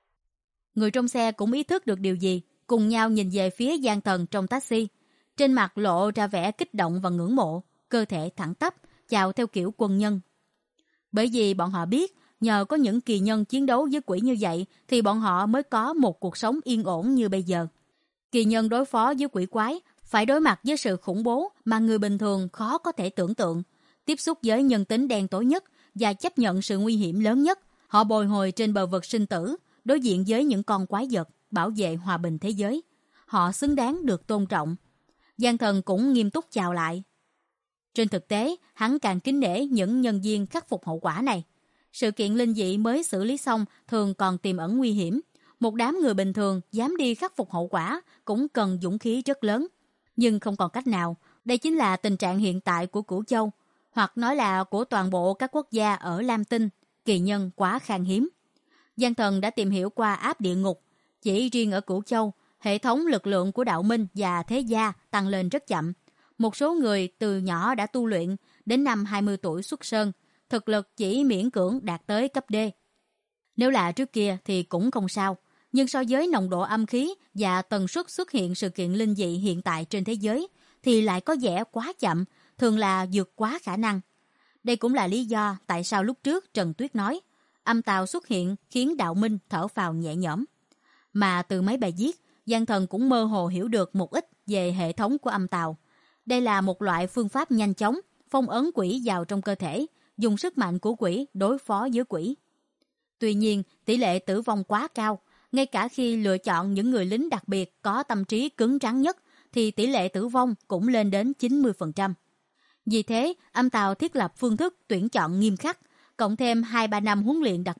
Người trong xe cũng ý thức được điều gì, cùng nhau nhìn về phía Gian thần trong taxi. Trên mặt lộ ra vẻ kích động và ngưỡng mộ, cơ thể thẳng tắp, chào theo kiểu quân nhân. Bởi vì bọn họ biết, nhờ có những kỳ nhân chiến đấu với quỷ như vậy thì bọn họ mới có một cuộc sống yên ổn như bây giờ. Kỳ nhân đối phó với quỷ quái phải đối mặt với sự khủng bố mà người bình thường khó có thể tưởng tượng, tiếp xúc với nhân tính đen tối nhất và chấp nhận sự nguy hiểm lớn nhất. Họ bồi hồi trên bờ vực sinh tử, đối diện với những con quái vật, bảo vệ hòa bình thế giới. Họ xứng đáng được tôn trọng. Gian thần cũng nghiêm túc chào lại. Trên thực tế, hắn càng kính nể những nhân viên khắc phục hậu quả này. Sự kiện linh dị mới xử lý xong thường còn tiềm ẩn nguy hiểm. Một đám người bình thường dám đi khắc phục hậu quả cũng cần dũng khí rất lớn. Nhưng không còn cách nào, đây chính là tình trạng hiện tại của Cửu Châu, hoặc nói là của toàn bộ các quốc gia ở Lam Tinh. Kỳ nhân quá khan hiếm. Gian thần đã tìm hiểu qua app địa ngục. Chỉ riêng ở Cửu Châu, hệ thống lực lượng của đạo minh và thế gia tăng lên rất chậm. Một số người từ nhỏ đã tu luyện, đến năm hai mươi tuổi xuất sơn, thực lực chỉ miễn cưỡng đạt tới cấp D. Nếu là trước kia thì cũng không sao, nhưng so với nồng độ âm khí và tần suất xuất hiện sự kiện linh dị hiện tại trên thế giới thì lại có vẻ quá chậm, thường là vượt quá khả năng. Đây cũng là lý do tại sao lúc trước Trần Tuyết nói âm tào xuất hiện khiến đạo minh thở phào nhẹ nhõm. Mà từ mấy bài viết, Gian thần cũng mơ hồ hiểu được một ít về hệ thống của âm tào. Đây là một loại phương pháp nhanh chóng phong ấn quỷ vào trong cơ thể, dùng sức mạnh của quỷ đối phó với quỷ. Tuy nhiên, tỷ lệ tử vong quá cao. Ngay cả khi lựa chọn những người lính đặc biệt có tâm trí cứng rắn nhất, thì tỷ lệ tử vong cũng lên đến chín mươi phần trăm. Vì thế, âm tào thiết lập phương thức tuyển chọn nghiêm khắc, cộng thêm hai ba năm huấn luyện đặc biệt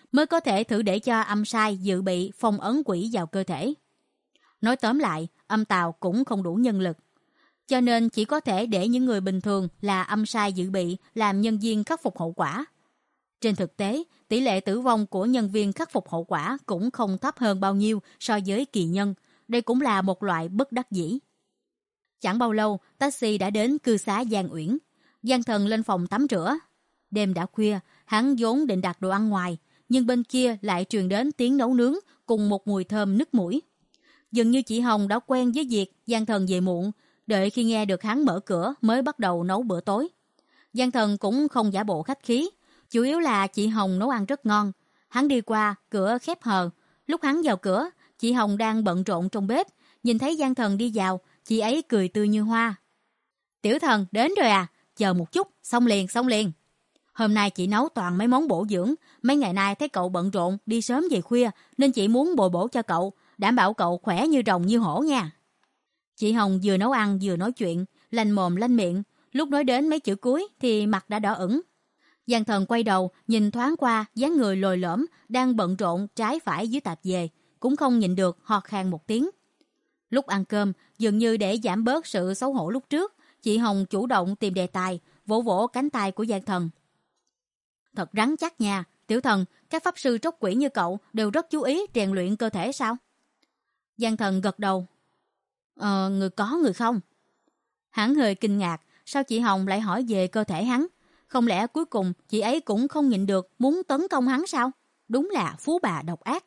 mới có thể thử để cho âm sai dự bị phong ấn quỷ vào cơ thể. Nói tóm lại, âm tào cũng không đủ nhân lực, cho nên chỉ có thể để những người bình thường là âm sai dự bị làm nhân viên khắc phục hậu quả. Trên thực tế, tỷ lệ tử vong của nhân viên khắc phục hậu quả cũng không thấp hơn bao nhiêu so với kỳ nhân. Đây cũng là một loại bất đắc dĩ. Chẳng bao lâu, taxi đã đến cư xá Giang Uyển. Giang Thần lên phòng tắm rửa. Đêm đã khuya, hắn vốn định đặt đồ ăn ngoài, nhưng bên kia lại truyền đến tiếng nấu nướng cùng một mùi thơm nức mũi. Dường như chị Hồng đã quen với việc Giang Thần về muộn, đợi khi nghe được hắn mở cửa mới bắt đầu nấu bữa tối. Giang Thần cũng không giả bộ khách khí, chủ yếu là chị Hồng nấu ăn rất ngon. Hắn đi qua, cửa khép hờ. Lúc hắn vào cửa, chị Hồng đang bận rộn trong bếp, nhìn thấy Giang Thần đi vào, chị ấy cười tươi như hoa. Tiểu Thần đến rồi à, chờ một chút, xong liền, xong liền. Hôm nay chị nấu toàn mấy món bổ dưỡng, mấy ngày nay thấy cậu bận rộn, đi sớm về khuya, nên chị muốn bồi bổ cho cậu, đảm bảo cậu khỏe như rồng như hổ nha. Chị Hồng vừa nấu ăn vừa nói chuyện, lanh mồm lanh miệng, lúc nói đến mấy chữ cuối thì mặt đã đỏ ửng. Giang Thần quay đầu, nhìn thoáng qua dáng người lồi lõm đang bận rộn trái phải dưới tạp dề, cũng không nhịn được ho khan một tiếng. Lúc ăn cơm, dường như để giảm bớt sự xấu hổ lúc trước, chị Hồng chủ động tìm đề tài, vỗ vỗ cánh tay của Giang Thần. Thật rắn chắc nha, Tiểu Thần, các pháp sư tróc quỷ như cậu đều rất chú ý rèn luyện cơ thể sao? Giang Thần gật đầu. Ờ, người có người không? Hắn hơi kinh ngạc, sao chị Hồng lại hỏi về cơ thể hắn? Không lẽ cuối cùng chị ấy cũng không nhịn được muốn tấn công hắn sao? Đúng là phú bà độc ác.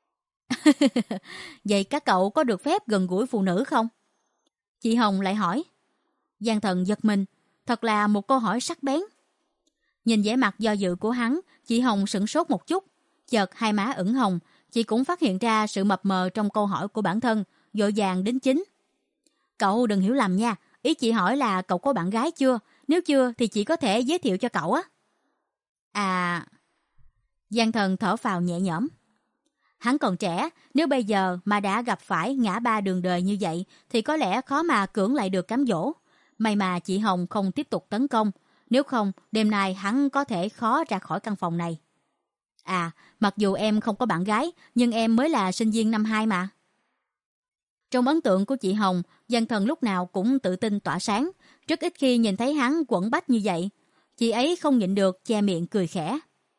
Vậy các cậu có được phép gần gũi phụ nữ không? Chị Hồng lại hỏi. Giang Thần giật mình, thật là một câu hỏi sắc bén. Nhìn vẻ mặt do dự của hắn, chị Hồng sửng sốt một chút, chợt hai má ửng hồng, chị cũng phát hiện ra sự mập mờ trong câu hỏi của bản thân, vội vàng đính chính. Cậu đừng hiểu lầm nha, ý chị hỏi là cậu có bạn gái chưa? Nếu chưa thì chị có thể giới thiệu cho cậu á. À... Giang Thần thở phào nhẹ nhõm. Hắn còn trẻ, nếu bây giờ mà đã gặp phải ngã ba đường đời như vậy thì có lẽ khó mà cưỡng lại được cám dỗ. May mà chị Hồng không tiếp tục tấn công, nếu không đêm nay hắn có thể khó ra khỏi căn phòng này. À, mặc dù em không có bạn gái, nhưng em mới là sinh viên năm hai mà. Trong ấn tượng của chị Hồng, Giang Thần lúc nào cũng tự tin tỏa sáng, rất ít khi nhìn thấy hắn quẫn bách như vậy. Chị ấy không nhịn được che miệng cười khẽ.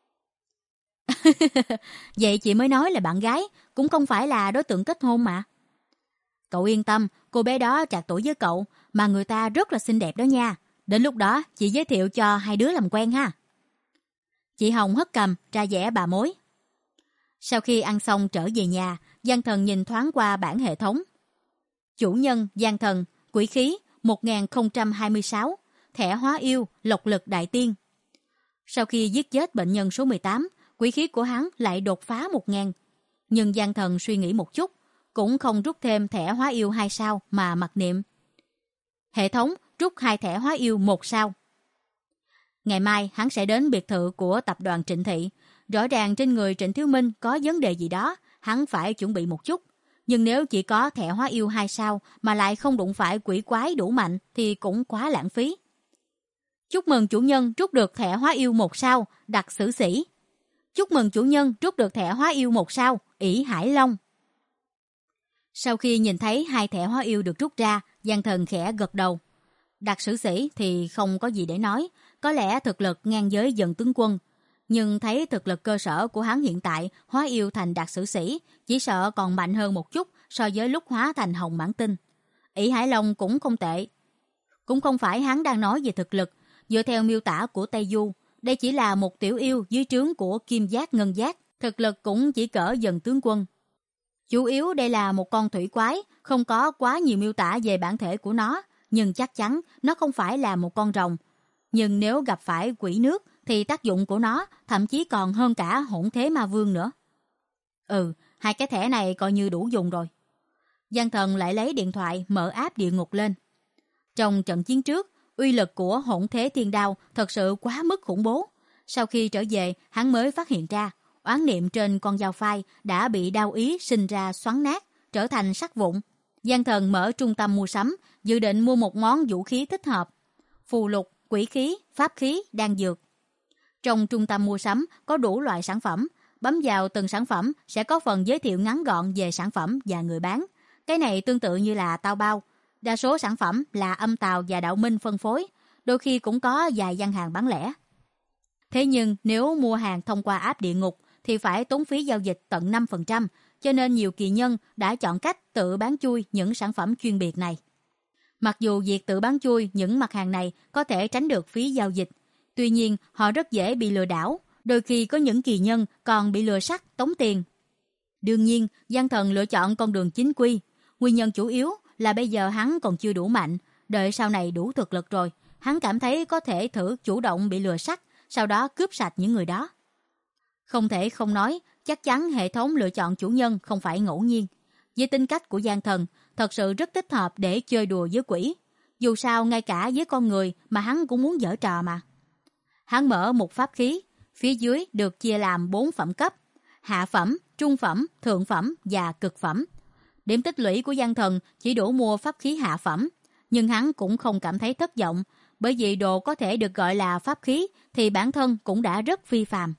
Vậy chị mới nói là bạn gái, cũng không phải là đối tượng kết hôn mà. Cậu yên tâm, cô bé đó trạc tuổi với cậu, mà người ta rất là xinh đẹp đó nha. Đến lúc đó chị giới thiệu cho hai đứa làm quen ha. Chị Hồng hất cằm ra vẻ bà mối. Sau khi ăn xong trở về nhà, Giang Thần nhìn thoáng qua bảng hệ thống. Chủ nhân Giang Thần, quỷ khí một nghìn không trăm hai mươi sáu, thẻ hóa yêu, lộc lực đại tiên. Sau khi giết chết bệnh nhân số mười tám, quỷ khí của hắn lại đột phá một nghìn. Nhưng Giang Thần suy nghĩ một chút, cũng không rút thêm thẻ hóa yêu hai sao mà mặc niệm. Hệ thống rút hai thẻ hóa yêu một sao. Ngày mai hắn sẽ đến biệt thự của tập đoàn Trịnh Thị. Rõ ràng trên người Trịnh Thiếu Minh có vấn đề gì đó, hắn phải chuẩn bị một chút. Nhưng nếu chỉ có thẻ hóa yêu hai sao mà lại không đụng phải quỷ quái đủ mạnh thì cũng quá lãng phí. Chúc mừng chủ nhân rút được thẻ hóa yêu một sao, đặc sử sĩ. Chúc mừng chủ nhân rút được thẻ hóa yêu một sao, ỷ Hải Long. Sau khi nhìn thấy hai thẻ hóa yêu được rút ra, Giang Thần khẽ gật đầu. Đặc sử sĩ thì không có gì để nói, có lẽ thực lực ngang với Dần tướng quân. Nhưng thấy thực lực cơ sở của hắn hiện tại hóa yêu thành đặc sử sĩ, chỉ sợ còn mạnh hơn một chút so với lúc hóa thành hồng mãn tinh. ỷ Hải Long cũng không tệ. Cũng không phải hắn đang nói về thực lực, dựa theo miêu tả của Tây Du, đây chỉ là một tiểu yêu dưới trướng của Kim Giác Ngân Giác, thực lực cũng chỉ cỡ Dần tướng quân. Chủ yếu đây là một con thủy quái, không có quá nhiều miêu tả về bản thể của nó, nhưng chắc chắn nó không phải là một con rồng. Nhưng nếu gặp phải quỷ nước thì tác dụng của nó thậm chí còn hơn cả hỗn thế ma vương nữa. Ừ, hai cái thẻ này coi như đủ dùng rồi. Giang Thần lại lấy điện thoại mở app địa ngục lên. Trong trận chiến trước, uy lực của hỗn thế thiên đao thật sự quá mức khủng bố. Sau khi trở về, hắn mới phát hiện ra, oán niệm trên con dao phai đã bị đao ý sinh ra xoắn nát, trở thành sắt vụn. Giang Thần mở trung tâm mua sắm, dự định mua một món vũ khí thích hợp. Phù lục, quỷ khí, pháp khí, đan dược. Trong trung tâm mua sắm có đủ loại sản phẩm, bấm vào từng sản phẩm sẽ có phần giới thiệu ngắn gọn về sản phẩm và người bán. Cái này tương tự như là tao bao. Đa số sản phẩm là Âm Tào và Đạo Minh phân phối, đôi khi cũng có vài gian hàng bán lẻ. Thế nhưng nếu mua hàng thông qua app Địa Ngục thì phải tốn phí giao dịch tận năm phần trăm, cho nên nhiều kỳ nhân đã chọn cách tự bán chui những sản phẩm chuyên biệt này. Mặc dù việc tự bán chui những mặt hàng này có thể tránh được phí giao dịch, tuy nhiên họ rất dễ bị lừa đảo, đôi khi có những kỳ nhân còn bị lừa sắt tống tiền. Đương nhiên, Giang Thần lựa chọn con đường chính quy. Nguyên nhân chủ yếu là bây giờ hắn còn chưa đủ mạnh, đợi sau này đủ thực lực rồi, hắn cảm thấy có thể thử chủ động bị lừa sắt, sau đó cướp sạch những người đó. Không thể không nói, chắc chắn hệ thống lựa chọn chủ nhân không phải ngẫu nhiên. Với tính cách của Giang Thần, thật sự rất thích hợp để chơi đùa với quỷ. Dù sao ngay cả với con người mà hắn cũng muốn giở trò mà. Hắn mở một pháp khí, phía dưới được chia làm bốn phẩm cấp: hạ phẩm, trung phẩm, thượng phẩm và cực phẩm. Điểm tích lũy của Giang Thần chỉ đủ mua pháp khí hạ phẩm, nhưng hắn cũng không cảm thấy thất vọng, bởi vì đồ có thể được gọi là pháp khí thì bản thân cũng đã rất phi phàm.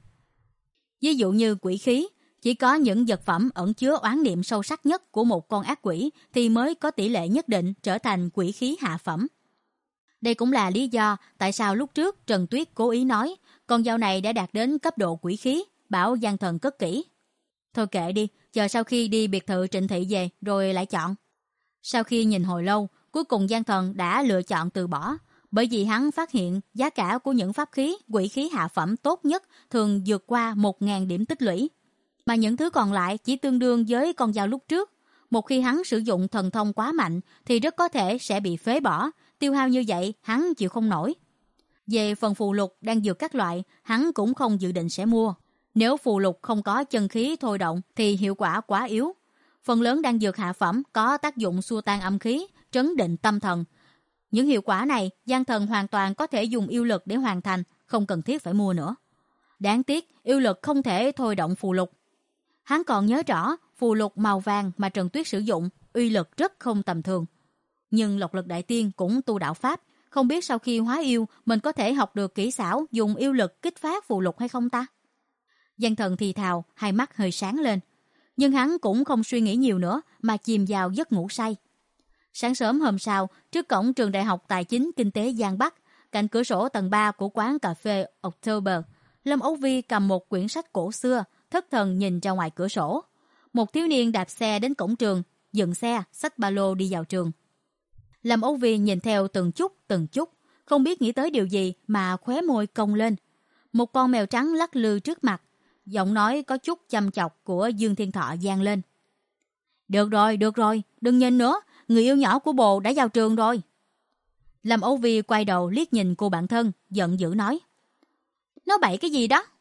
Ví dụ như quỷ khí, chỉ có những vật phẩm ẩn chứa oán niệm sâu sắc nhất của một con ác quỷ thì mới có tỷ lệ nhất định trở thành quỷ khí hạ phẩm. Đây cũng là lý do tại sao lúc trước Trần Tuyết cố ý nói con dao này đã đạt đến cấp độ quỷ khí, bảo Giang Thần cất kỹ. Thôi kệ đi, chờ sau khi đi biệt thự Trịnh Thị về rồi lại chọn. Sau khi nhìn hồi lâu, cuối cùng Giang Thần đã lựa chọn từ bỏ, bởi vì hắn phát hiện giá cả của những pháp khí, quỷ khí hạ phẩm tốt nhất thường vượt qua một nghìn điểm tích lũy. Mà những thứ còn lại chỉ tương đương với con dao lúc trước. Một khi hắn sử dụng thần thông quá mạnh thì rất có thể sẽ bị phế bỏ, tiêu hao như vậy hắn chịu không nổi. Về phần phù lục đang dược các loại, hắn cũng không dự định sẽ mua. Nếu phù lục không có chân khí thôi động thì hiệu quả quá yếu. Phần lớn đan dược hạ phẩm có tác dụng xua tan âm khí, trấn định tâm thần. Những hiệu quả này Giang Thần hoàn toàn có thể dùng yêu lực để hoàn thành, không cần thiết phải mua nữa. Đáng tiếc yêu lực không thể thôi động phù lục. Hắn còn nhớ rõ phù lục màu vàng mà Trần Tuyết sử dụng uy lực rất không tầm thường. Nhưng Lộc Lực Đại Tiên cũng tu đạo pháp, không biết sau khi hóa yêu mình có thể học được kỹ xảo dùng yêu lực kích phát phù lục hay không ta? Giang Thần thì thào, hai mắt hơi sáng lên. Nhưng hắn cũng không suy nghĩ nhiều nữa mà chìm vào giấc ngủ say. Sáng sớm hôm sau, trước cổng trường Đại học Tài chính Kinh tế Giang Bắc, cạnh cửa sổ tầng ba của quán cà phê October, Lâm Âu Vi cầm một quyển sách cổ xưa, thất thần nhìn ra ngoài cửa sổ. Một thiếu niên đạp xe đến cổng trường, dừng xe, xách ba lô đi vào trường. Lâm Âu Vi nhìn theo từng chút từng chút, không biết nghĩ tới điều gì mà khóe môi cong lên. Một con mèo trắng lắc lư trước mặt, giọng nói có chút chăm chọc của Dương Thiên Thọ vang lên. Được rồi, được rồi, đừng nhìn nữa, người yêu nhỏ của bồ đã vào trường rồi. Lâm Âu Vi quay đầu liếc nhìn cô bạn thân, giận dữ nói. Nói bậy cái gì đó?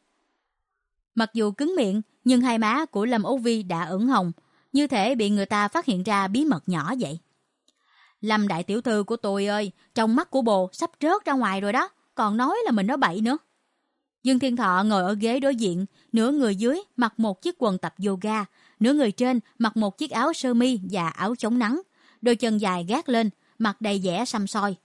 Mặc dù cứng miệng, nhưng hai má của Lâm Âu Vi đã ửng hồng, như thể bị người ta phát hiện ra bí mật nhỏ vậy. Lâm đại tiểu thư của tôi ơi, trong mắt của bồ sắp rớt ra ngoài rồi đó, còn nói là mình nói bậy nữa. Dương Thiên Thọ ngồi ở ghế đối diện, nửa người dưới mặc một chiếc quần tập yoga, nửa người trên mặc một chiếc áo sơ mi và áo chống nắng, đôi chân dài gác lên, mặt đầy vẻ săm soi.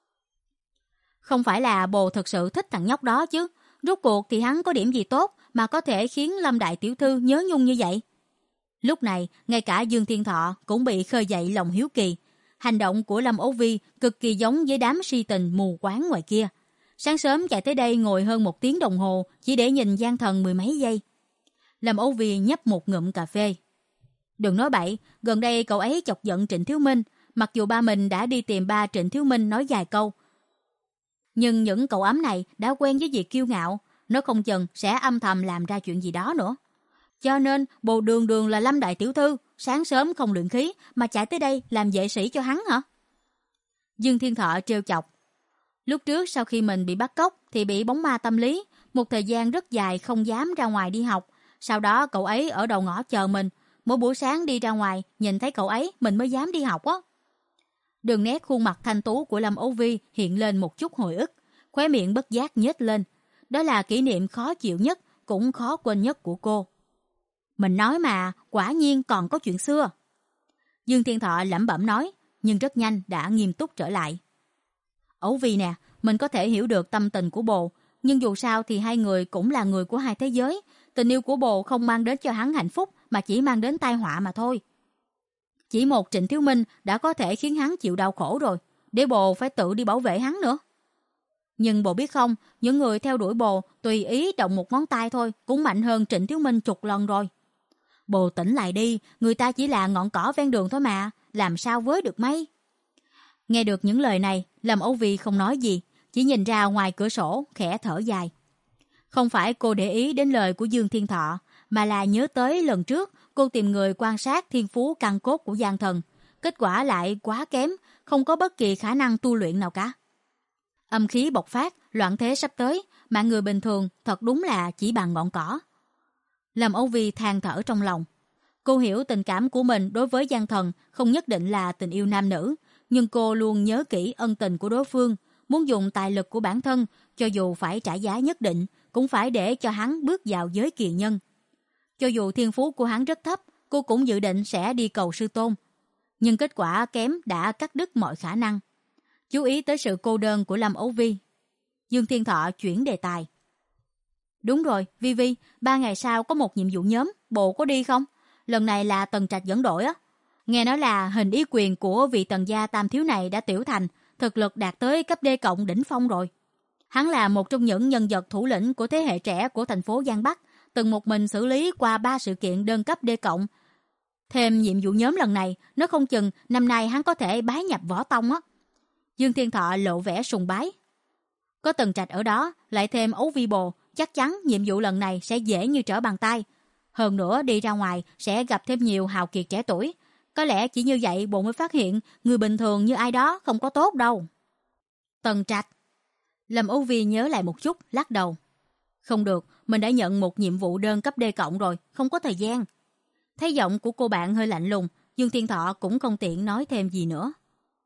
Không phải là bồ thực sự thích thằng nhóc đó chứ, rốt cuộc thì hắn có điểm gì tốt mà có thể khiến Lâm đại tiểu thư nhớ nhung như vậy? Lúc này, ngay cả Dương Thiên Thọ cũng bị khơi dậy lòng hiếu kỳ. Hành động của Lâm Âu Vi cực kỳ giống với đám si tình mù quáng ngoài kia. Sáng sớm chạy tới đây ngồi hơn một tiếng đồng hồ chỉ để nhìn Giang Thần mười mấy giây. Lâm Âu Vi nhấp một ngụm cà phê. Đừng nói bậy, gần đây cậu ấy chọc giận Trịnh Thiếu Minh, mặc dù ba mình đã đi tìm ba Trịnh Thiếu Minh nói vài câu. Nhưng những cậu ấm này đã quen với việc kiêu ngạo, nó không chừng sẽ âm thầm làm ra chuyện gì đó nữa. Cho nên bồ đường đường là Lâm đại tiểu thư, sáng sớm không luyện khí mà chạy tới đây làm vệ sĩ cho hắn hả? Dương Thiên Thọ trêu chọc. Lúc trước sau khi mình bị bắt cóc thì bị bóng ma tâm lý, một thời gian rất dài không dám ra ngoài đi học. Sau đó cậu ấy ở đầu ngõ chờ mình, mỗi buổi sáng đi ra ngoài nhìn thấy cậu ấy mình mới dám đi học á. Đường nét khuôn mặt thanh tú của Lâm Âu Vi hiện lên một chút hồi ức, khóe miệng bất giác nhếch lên. Đó là kỷ niệm khó chịu nhất, cũng khó quên nhất của cô. Mình nói mà, quả nhiên còn có chuyện xưa. Dương Thiên Thọ lẩm bẩm nói, nhưng rất nhanh đã nghiêm túc trở lại. Âu Vi nè, mình có thể hiểu được tâm tình của bồ, nhưng dù sao thì hai người cũng là người của hai thế giới, tình yêu của bồ không mang đến cho hắn hạnh phúc mà chỉ mang đến tai họa mà thôi. Chỉ một Trịnh Thiếu Minh đã có thể khiến hắn chịu đau khổ rồi, để bồ phải tự đi bảo vệ hắn nữa. Nhưng bồ biết không, những người theo đuổi bồ tùy ý động một ngón tay thôi cũng mạnh hơn Trịnh Thiếu Minh chục lần rồi. Bồ tỉnh lại đi, người ta chỉ là ngọn cỏ ven đường thôi mà, làm sao với được mây. Nghe được những lời này, Lâm Âu Vi không nói gì, chỉ nhìn ra ngoài cửa sổ khẽ thở dài. Không phải cô để ý đến lời của Dương Thiên Thọ, mà là nhớ tới lần trước cô tìm người quan sát thiên phú căn cốt của Giang Thần, kết quả lại quá kém, không có bất kỳ khả năng tu luyện nào cả. Âm khí bộc phát, loạn thế sắp tới, mà người bình thường thật đúng là chỉ bằng ngọn cỏ. Lâm Âu Vi than thở trong lòng. Cô hiểu tình cảm của mình đối với Giang Thần không nhất định là tình yêu nam nữ, nhưng cô luôn nhớ kỹ ân tình của đối phương, muốn dùng tài lực của bản thân, cho dù phải trả giá nhất định, cũng phải để cho hắn bước vào giới kỳ nhân. Cho dù thiên phú của hắn rất thấp, cô cũng dự định sẽ đi cầu sư tôn. Nhưng kết quả kém đã cắt đứt mọi khả năng. Chú ý tới sự cô đơn của Lâm Âu Vi, Dương Thiên Thọ chuyển đề tài. Đúng rồi, Vi Vi, ba ngày sau có một nhiệm vụ nhóm, bộ có đi không? Lần này là Tần Trạch dẫn đội á. Nghe nói là hình ý quyền của vị Tần gia tam thiếu này đã tiểu thành, thực lực đạt tới cấp D cộng đỉnh phong rồi. Hắn là một trong những nhân vật thủ lĩnh của thế hệ trẻ của thành phố Giang Bắc, từng một mình xử lý qua ba sự kiện đơn cấp D cộng. Thêm nhiệm vụ nhóm lần này, nó không chừng năm nay hắn có thể bái nhập võ tông á. Dương Thiên Thọ lộ vẻ sùng bái. Có Tần Trạch ở đó, lại thêm Ấu Vi Bồ, chắc chắn nhiệm vụ lần này sẽ dễ như trở bàn tay. Hơn nữa đi ra ngoài sẽ gặp thêm nhiều hào kiệt trẻ tuổi. Có lẽ chỉ như vậy bộ mới phát hiện người bình thường như ai đó không có tốt đâu. Tần Trạch. Lâm Âu Vi nhớ lại một chút, lắc đầu. Không được, mình đã nhận một nhiệm vụ đơn cấp D cộng rồi, không có thời gian. Thấy giọng của cô bạn hơi lạnh lùng, Dương Thiên Thọ cũng không tiện nói thêm gì nữa.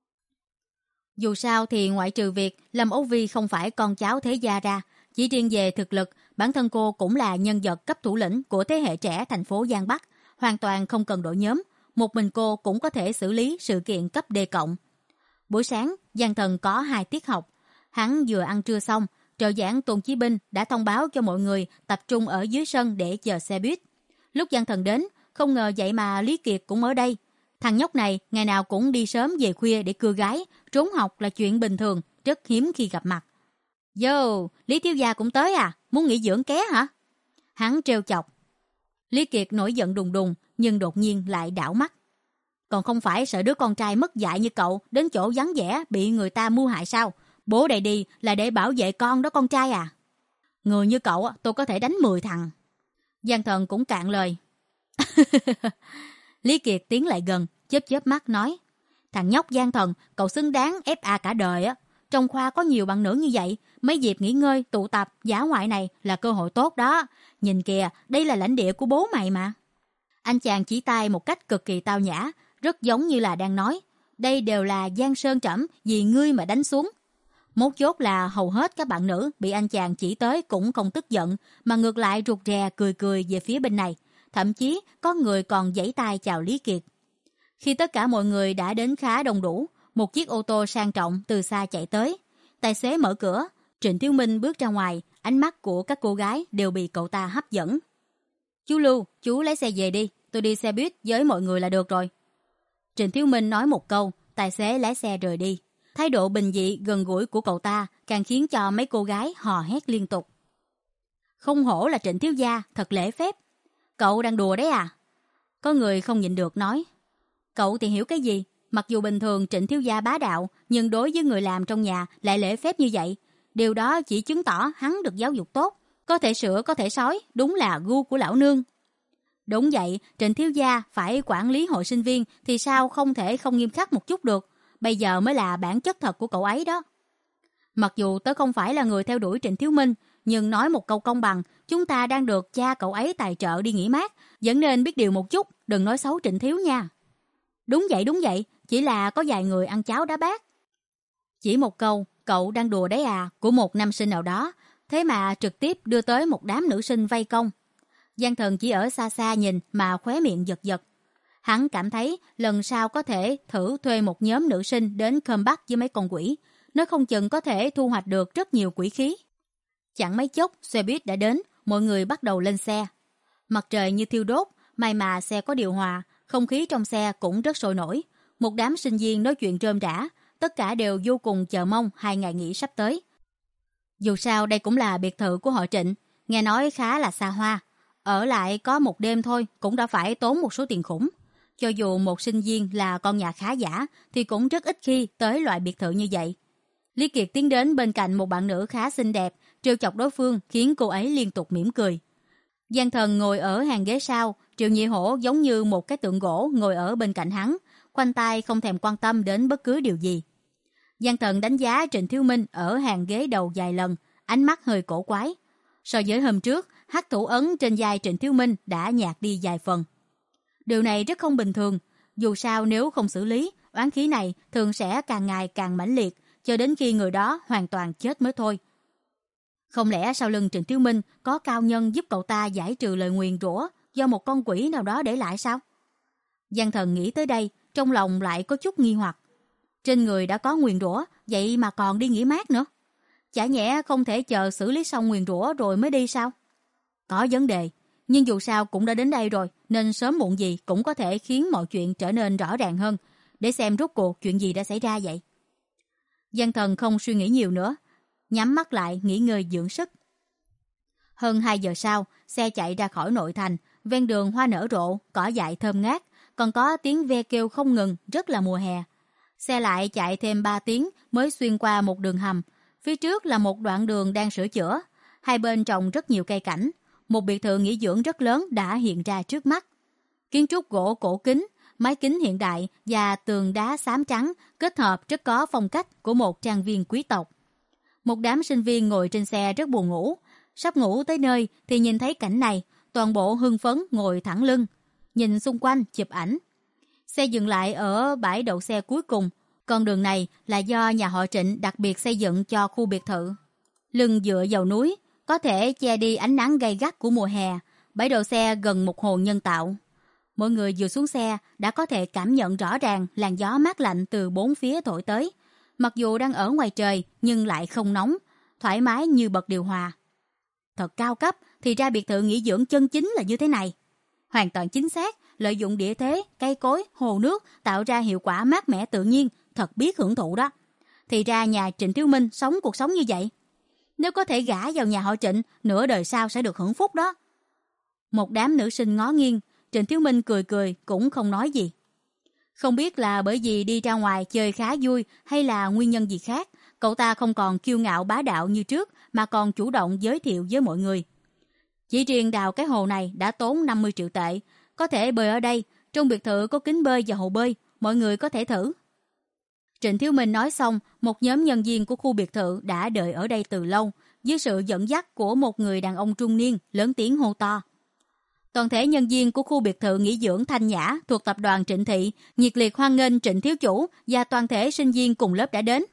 Dù sao thì ngoại trừ việc Lâm Âu Vi không phải con cháu thế gia ra, chỉ riêng về thực lực, bản thân cô cũng là nhân vật cấp thủ lĩnh của thế hệ trẻ thành phố Giang Bắc, hoàn toàn không cần đội nhóm, một mình cô cũng có thể xử lý sự kiện cấp D cộng. Buổi sáng, Giang Thần có hai tiết học, hắn vừa ăn trưa xong, trợ giảng Tôn Chí Binh đã thông báo cho mọi người tập trung ở dưới sân để chờ xe buýt. Lúc Giang Thần đến, không ngờ vậy mà Lý Kiệt cũng ở đây. Thằng nhóc này ngày nào cũng đi sớm về khuya để cưa gái, trốn học là chuyện bình thường, rất hiếm khi gặp mặt. Vô, Lý thiếu gia cũng tới à? Muốn nghỉ dưỡng ké hả? Hắn trêu chọc. Lý Kiệt nổi giận đùng đùng, nhưng đột nhiên lại đảo mắt. Còn không phải sợ đứa con trai mất dạy như cậu đến chỗ vắng vẻ bị người ta mưu hại sao? Bố đầy đi là để bảo vệ con đó con trai à? Người như cậu tôi có thể đánh mười thằng. Giang Thần cũng cạn lời. Lý Kiệt tiến lại gần, chớp chớp mắt nói. Thằng nhóc Giang Thần, cậu xứng đáng ép a cả đời á. Trong khoa có nhiều bạn nữ như vậy, mấy dịp nghỉ ngơi, tụ tập, dã ngoại này là cơ hội tốt đó. Nhìn kìa, đây là lãnh địa của bố mày mà. Anh chàng chỉ tay một cách cực kỳ tao nhã, rất giống như là đang nói. Đây đều là Giang Sơn trẫm vì ngươi mà đánh xuống. Mấu chốt là hầu hết các bạn nữ bị anh chàng chỉ tới cũng không tức giận, mà ngược lại rụt rè cười cười về phía bên này. Thậm chí có người còn giãy tay chào Lý Kiệt. Khi tất cả mọi người đã đến khá đông đủ, một chiếc ô tô sang trọng từ xa chạy tới. Tài xế mở cửa, Trịnh Thiếu Minh bước ra ngoài, ánh mắt của các cô gái đều bị cậu ta hấp dẫn. Chú Lưu, chú lấy xe về đi, tôi đi xe buýt với mọi người là được rồi. Trịnh Thiếu Minh nói một câu, tài xế lái xe rời đi. Thái độ bình dị gần gũi của cậu ta càng khiến cho mấy cô gái hò hét liên tục. Không hổ là Trịnh thiếu gia, thật lễ phép. Cậu đang đùa đấy à? Có người không nhịn được nói. Cậu thì hiểu cái gì? Mặc dù bình thường Trịnh thiếu gia bá đạo, nhưng đối với người làm trong nhà lại lễ phép như vậy. Điều đó chỉ chứng tỏ hắn được giáo dục tốt. Có thể sửa có thể sói, đúng là gu của lão nương. Đúng vậy, Trịnh thiếu gia phải quản lý hội sinh viên thì sao không thể không nghiêm khắc một chút được. Bây giờ mới là bản chất thật của cậu ấy đó. Mặc dù tớ không phải là người theo đuổi Trịnh Thiếu Minh, nhưng nói một câu công bằng, chúng ta đang được cha cậu ấy tài trợ đi nghỉ mát, vẫn nên biết điều một chút, đừng nói xấu Trịnh Thiếu nha. Đúng vậy, đúng vậy, chỉ là có vài người ăn cháo đá bát. Chỉ một câu, cậu đang đùa đấy à, của một nam sinh nào đó, thế mà trực tiếp đưa tới một đám nữ sinh vây công. Giang Thần chỉ ở xa xa nhìn mà khóe miệng giật giật. Hắn cảm thấy lần sau có thể thử thuê một nhóm nữ sinh đến khơm bắt với mấy con quỷ. Nó không chừng có thể thu hoạch được rất nhiều quỷ khí. Chẳng mấy chốc, xe buýt đã đến, mọi người bắt đầu lên xe. Mặt trời như thiêu đốt, may mà xe có điều hòa, không khí trong xe cũng rất sôi nổi. Một đám sinh viên nói chuyện rôm rả, tất cả đều vô cùng chờ mong hai ngày nghỉ sắp tới. Dù sao đây cũng là biệt thự của họ Trịnh, nghe nói khá là xa hoa. Ở lại có một đêm thôi cũng đã phải tốn một số tiền khủng. Cho dù một sinh viên là con nhà khá giả thì cũng rất ít khi tới loại biệt thự như vậy. Lý Kiệt tiến đến bên cạnh một bạn nữ khá xinh đẹp, trêu chọc đối phương khiến cô ấy liên tục mỉm cười. Giang Thần ngồi ở hàng ghế sau, Triệu Nhị Hổ giống như một cái tượng gỗ ngồi ở bên cạnh hắn, khoanh tay không thèm quan tâm đến bất cứ điều gì. Giang Thần đánh giá Trịnh Thiếu Minh ở hàng ghế đầu vài lần, ánh mắt hơi cổ quái. So với hôm trước, hắc thủ ấn trên vai Trịnh Thiếu Minh đã nhạt đi vài phần. Điều này rất không bình thường, dù sao nếu không xử lý, oán khí này thường sẽ càng ngày càng mãnh liệt, cho đến khi người đó hoàn toàn chết mới thôi. Không lẽ sau lưng Trịnh Thiếu Minh có cao nhân giúp cậu ta giải trừ lời nguyền rủa do một con quỷ nào đó để lại sao? Giang Thần nghĩ tới đây, trong lòng lại có chút nghi hoặc. Trên người đã có nguyền rủa, vậy mà còn đi nghỉ mát nữa. Chả nhẽ không thể chờ xử lý xong nguyền rủa rồi mới đi sao? Có vấn đề, nhưng dù sao cũng đã đến đây rồi, nên sớm muộn gì cũng có thể khiến mọi chuyện trở nên rõ ràng hơn, để xem rốt cuộc chuyện gì đã xảy ra vậy. Giang Thần không suy nghĩ nhiều nữa, nhắm mắt lại nghỉ ngơi dưỡng sức. Hơn hai giờ sau, xe chạy ra khỏi nội thành, ven đường hoa nở rộ, cỏ dại thơm ngát, còn có tiếng ve kêu không ngừng, rất là mùa hè. Xe lại chạy thêm ba tiếng mới xuyên qua một đường hầm, phía trước là một đoạn đường đang sửa chữa, hai bên trồng rất nhiều cây cảnh, một biệt thự nghỉ dưỡng rất lớn đã hiện ra trước mắt. Kiến trúc gỗ cổ kính, mái kính hiện đại và tường đá xám trắng kết hợp rất có phong cách của một trang viên quý tộc. Một đám sinh viên ngồi trên xe rất buồn ngủ, sắp ngủ tới nơi thì nhìn thấy cảnh này, toàn bộ hưng phấn ngồi thẳng lưng, nhìn xung quanh chụp ảnh. Xe dừng lại ở bãi đậu xe cuối cùng, con đường này là do nhà họ Trịnh đặc biệt xây dựng cho khu biệt thự. Lưng dựa vào núi, có thể che đi ánh nắng gay gắt của mùa hè, bãi đậu xe gần một hồ nhân tạo. Mọi người vừa xuống xe đã có thể cảm nhận rõ ràng làn gió mát lạnh từ bốn phía thổi tới. Mặc dù đang ở ngoài trời nhưng lại không nóng, thoải mái như bật điều hòa. Thật cao cấp, thì ra biệt thự nghỉ dưỡng chân chính là như thế này. Hoàn toàn chính xác, lợi dụng địa thế, cây cối, hồ nước tạo ra hiệu quả mát mẻ tự nhiên, thật biết hưởng thụ đó. Thì ra nhà Trịnh Thiếu Minh sống cuộc sống như vậy. Nếu có thể gả vào nhà họ Trịnh, nửa đời sau sẽ được hưởng phúc đó. Một đám nữ sinh ngó nghiêng, Trịnh Thiếu Minh cười cười cũng không nói gì. Không biết là bởi vì đi ra ngoài chơi khá vui hay là nguyên nhân gì khác, cậu ta không còn kiêu ngạo bá đạo như trước mà còn chủ động giới thiệu với mọi người. Chỉ riêng đào cái hồ này đã tốn năm mươi triệu tệ, có thể bơi ở đây, trong biệt thự có kính bơi và hồ bơi, mọi người có thể thử. Trịnh Thiếu Minh nói xong, một nhóm nhân viên của khu biệt thự đã đợi ở đây từ lâu, dưới sự dẫn dắt của một người đàn ông trung niên lớn tiếng hô to. Toàn thể nhân viên của khu biệt thự nghỉ dưỡng Thanh Nhã thuộc tập đoàn Trịnh Thị nhiệt liệt hoan nghênh Trịnh thiếu chủ và toàn thể sinh viên cùng lớp đã đến.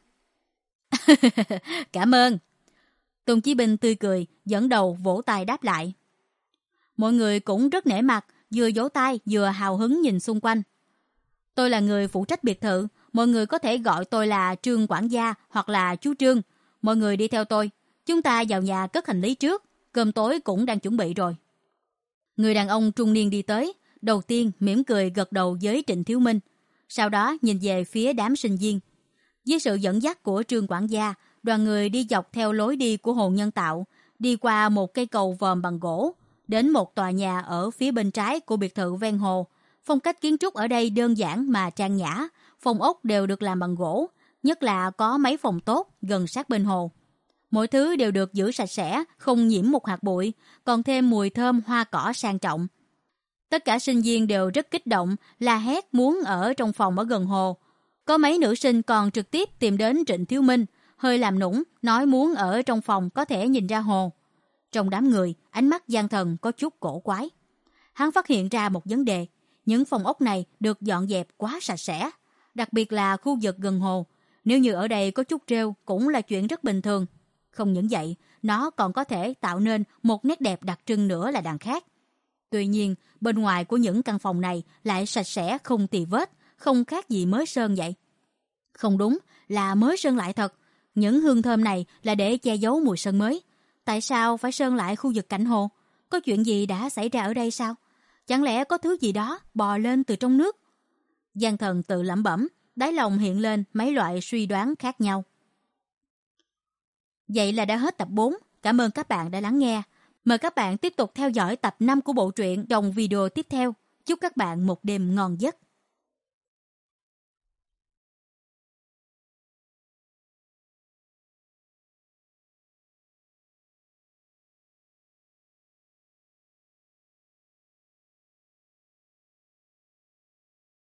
Cảm ơn. Tùng Chí Bình tươi cười, dẫn đầu vỗ tay đáp lại. Mọi người cũng rất nể mặt, vừa vỗ tay vừa hào hứng nhìn xung quanh. Tôi là người phụ trách biệt thự, mọi người có thể gọi tôi là Trương quản gia hoặc là chú Trương. Mọi người đi theo tôi, chúng ta vào nhà cất hành lý trước, cơm tối cũng đang chuẩn bị rồi. Người đàn ông trung niên đi tới, đầu tiên mỉm cười gật đầu với Trịnh Thiếu Minh, sau đó nhìn về phía đám sinh viên. Dưới sự dẫn dắt của Trương quản gia, đoàn người đi dọc theo lối đi của hồ nhân tạo, đi qua một cây cầu vòm bằng gỗ, đến một tòa nhà ở phía bên trái của biệt thự ven hồ. Phong cách kiến trúc ở đây đơn giản mà trang nhã, phòng ốc đều được làm bằng gỗ, nhất là có mấy phòng tốt gần sát bên hồ. Mọi thứ đều được giữ sạch sẽ, không nhiễm một hạt bụi, còn thêm mùi thơm hoa cỏ sang trọng. Tất cả sinh viên đều rất kích động, la hét muốn ở trong phòng ở gần hồ. Có mấy nữ sinh còn trực tiếp tìm đến Trịnh Thiếu Minh, hơi làm nũng, nói muốn ở trong phòng có thể nhìn ra hồ. Trong đám người, ánh mắt Giang Thần có chút cổ quái. Hắn phát hiện ra một vấn đề, những phòng ốc này được dọn dẹp quá sạch sẽ, đặc biệt là khu vực gần hồ. Nếu như ở đây có chút rêu cũng là chuyện rất bình thường. Không những vậy, nó còn có thể tạo nên một nét đẹp đặc trưng nữa là đằng khác. Tuy nhiên, bên ngoài của những căn phòng này lại sạch sẽ không tì vết, không khác gì mới sơn vậy. Không đúng, là mới sơn lại thật. Những hương thơm này là để che giấu mùi sơn mới. Tại sao phải sơn lại khu vực cạnh hồ? có chuyện gì đã xảy ra ở đây sao? Chẳng lẽ có thứ gì đó bò lên từ trong nước? Giang Thần tự lẩm bẩm, đáy lòng hiện lên mấy loại suy đoán khác nhau. Vậy là đã hết tập bốn. Cảm ơn các bạn đã lắng nghe. Mời các bạn tiếp tục theo dõi tập năm của bộ truyện trong video tiếp theo. Chúc các bạn một đêm ngon giấc.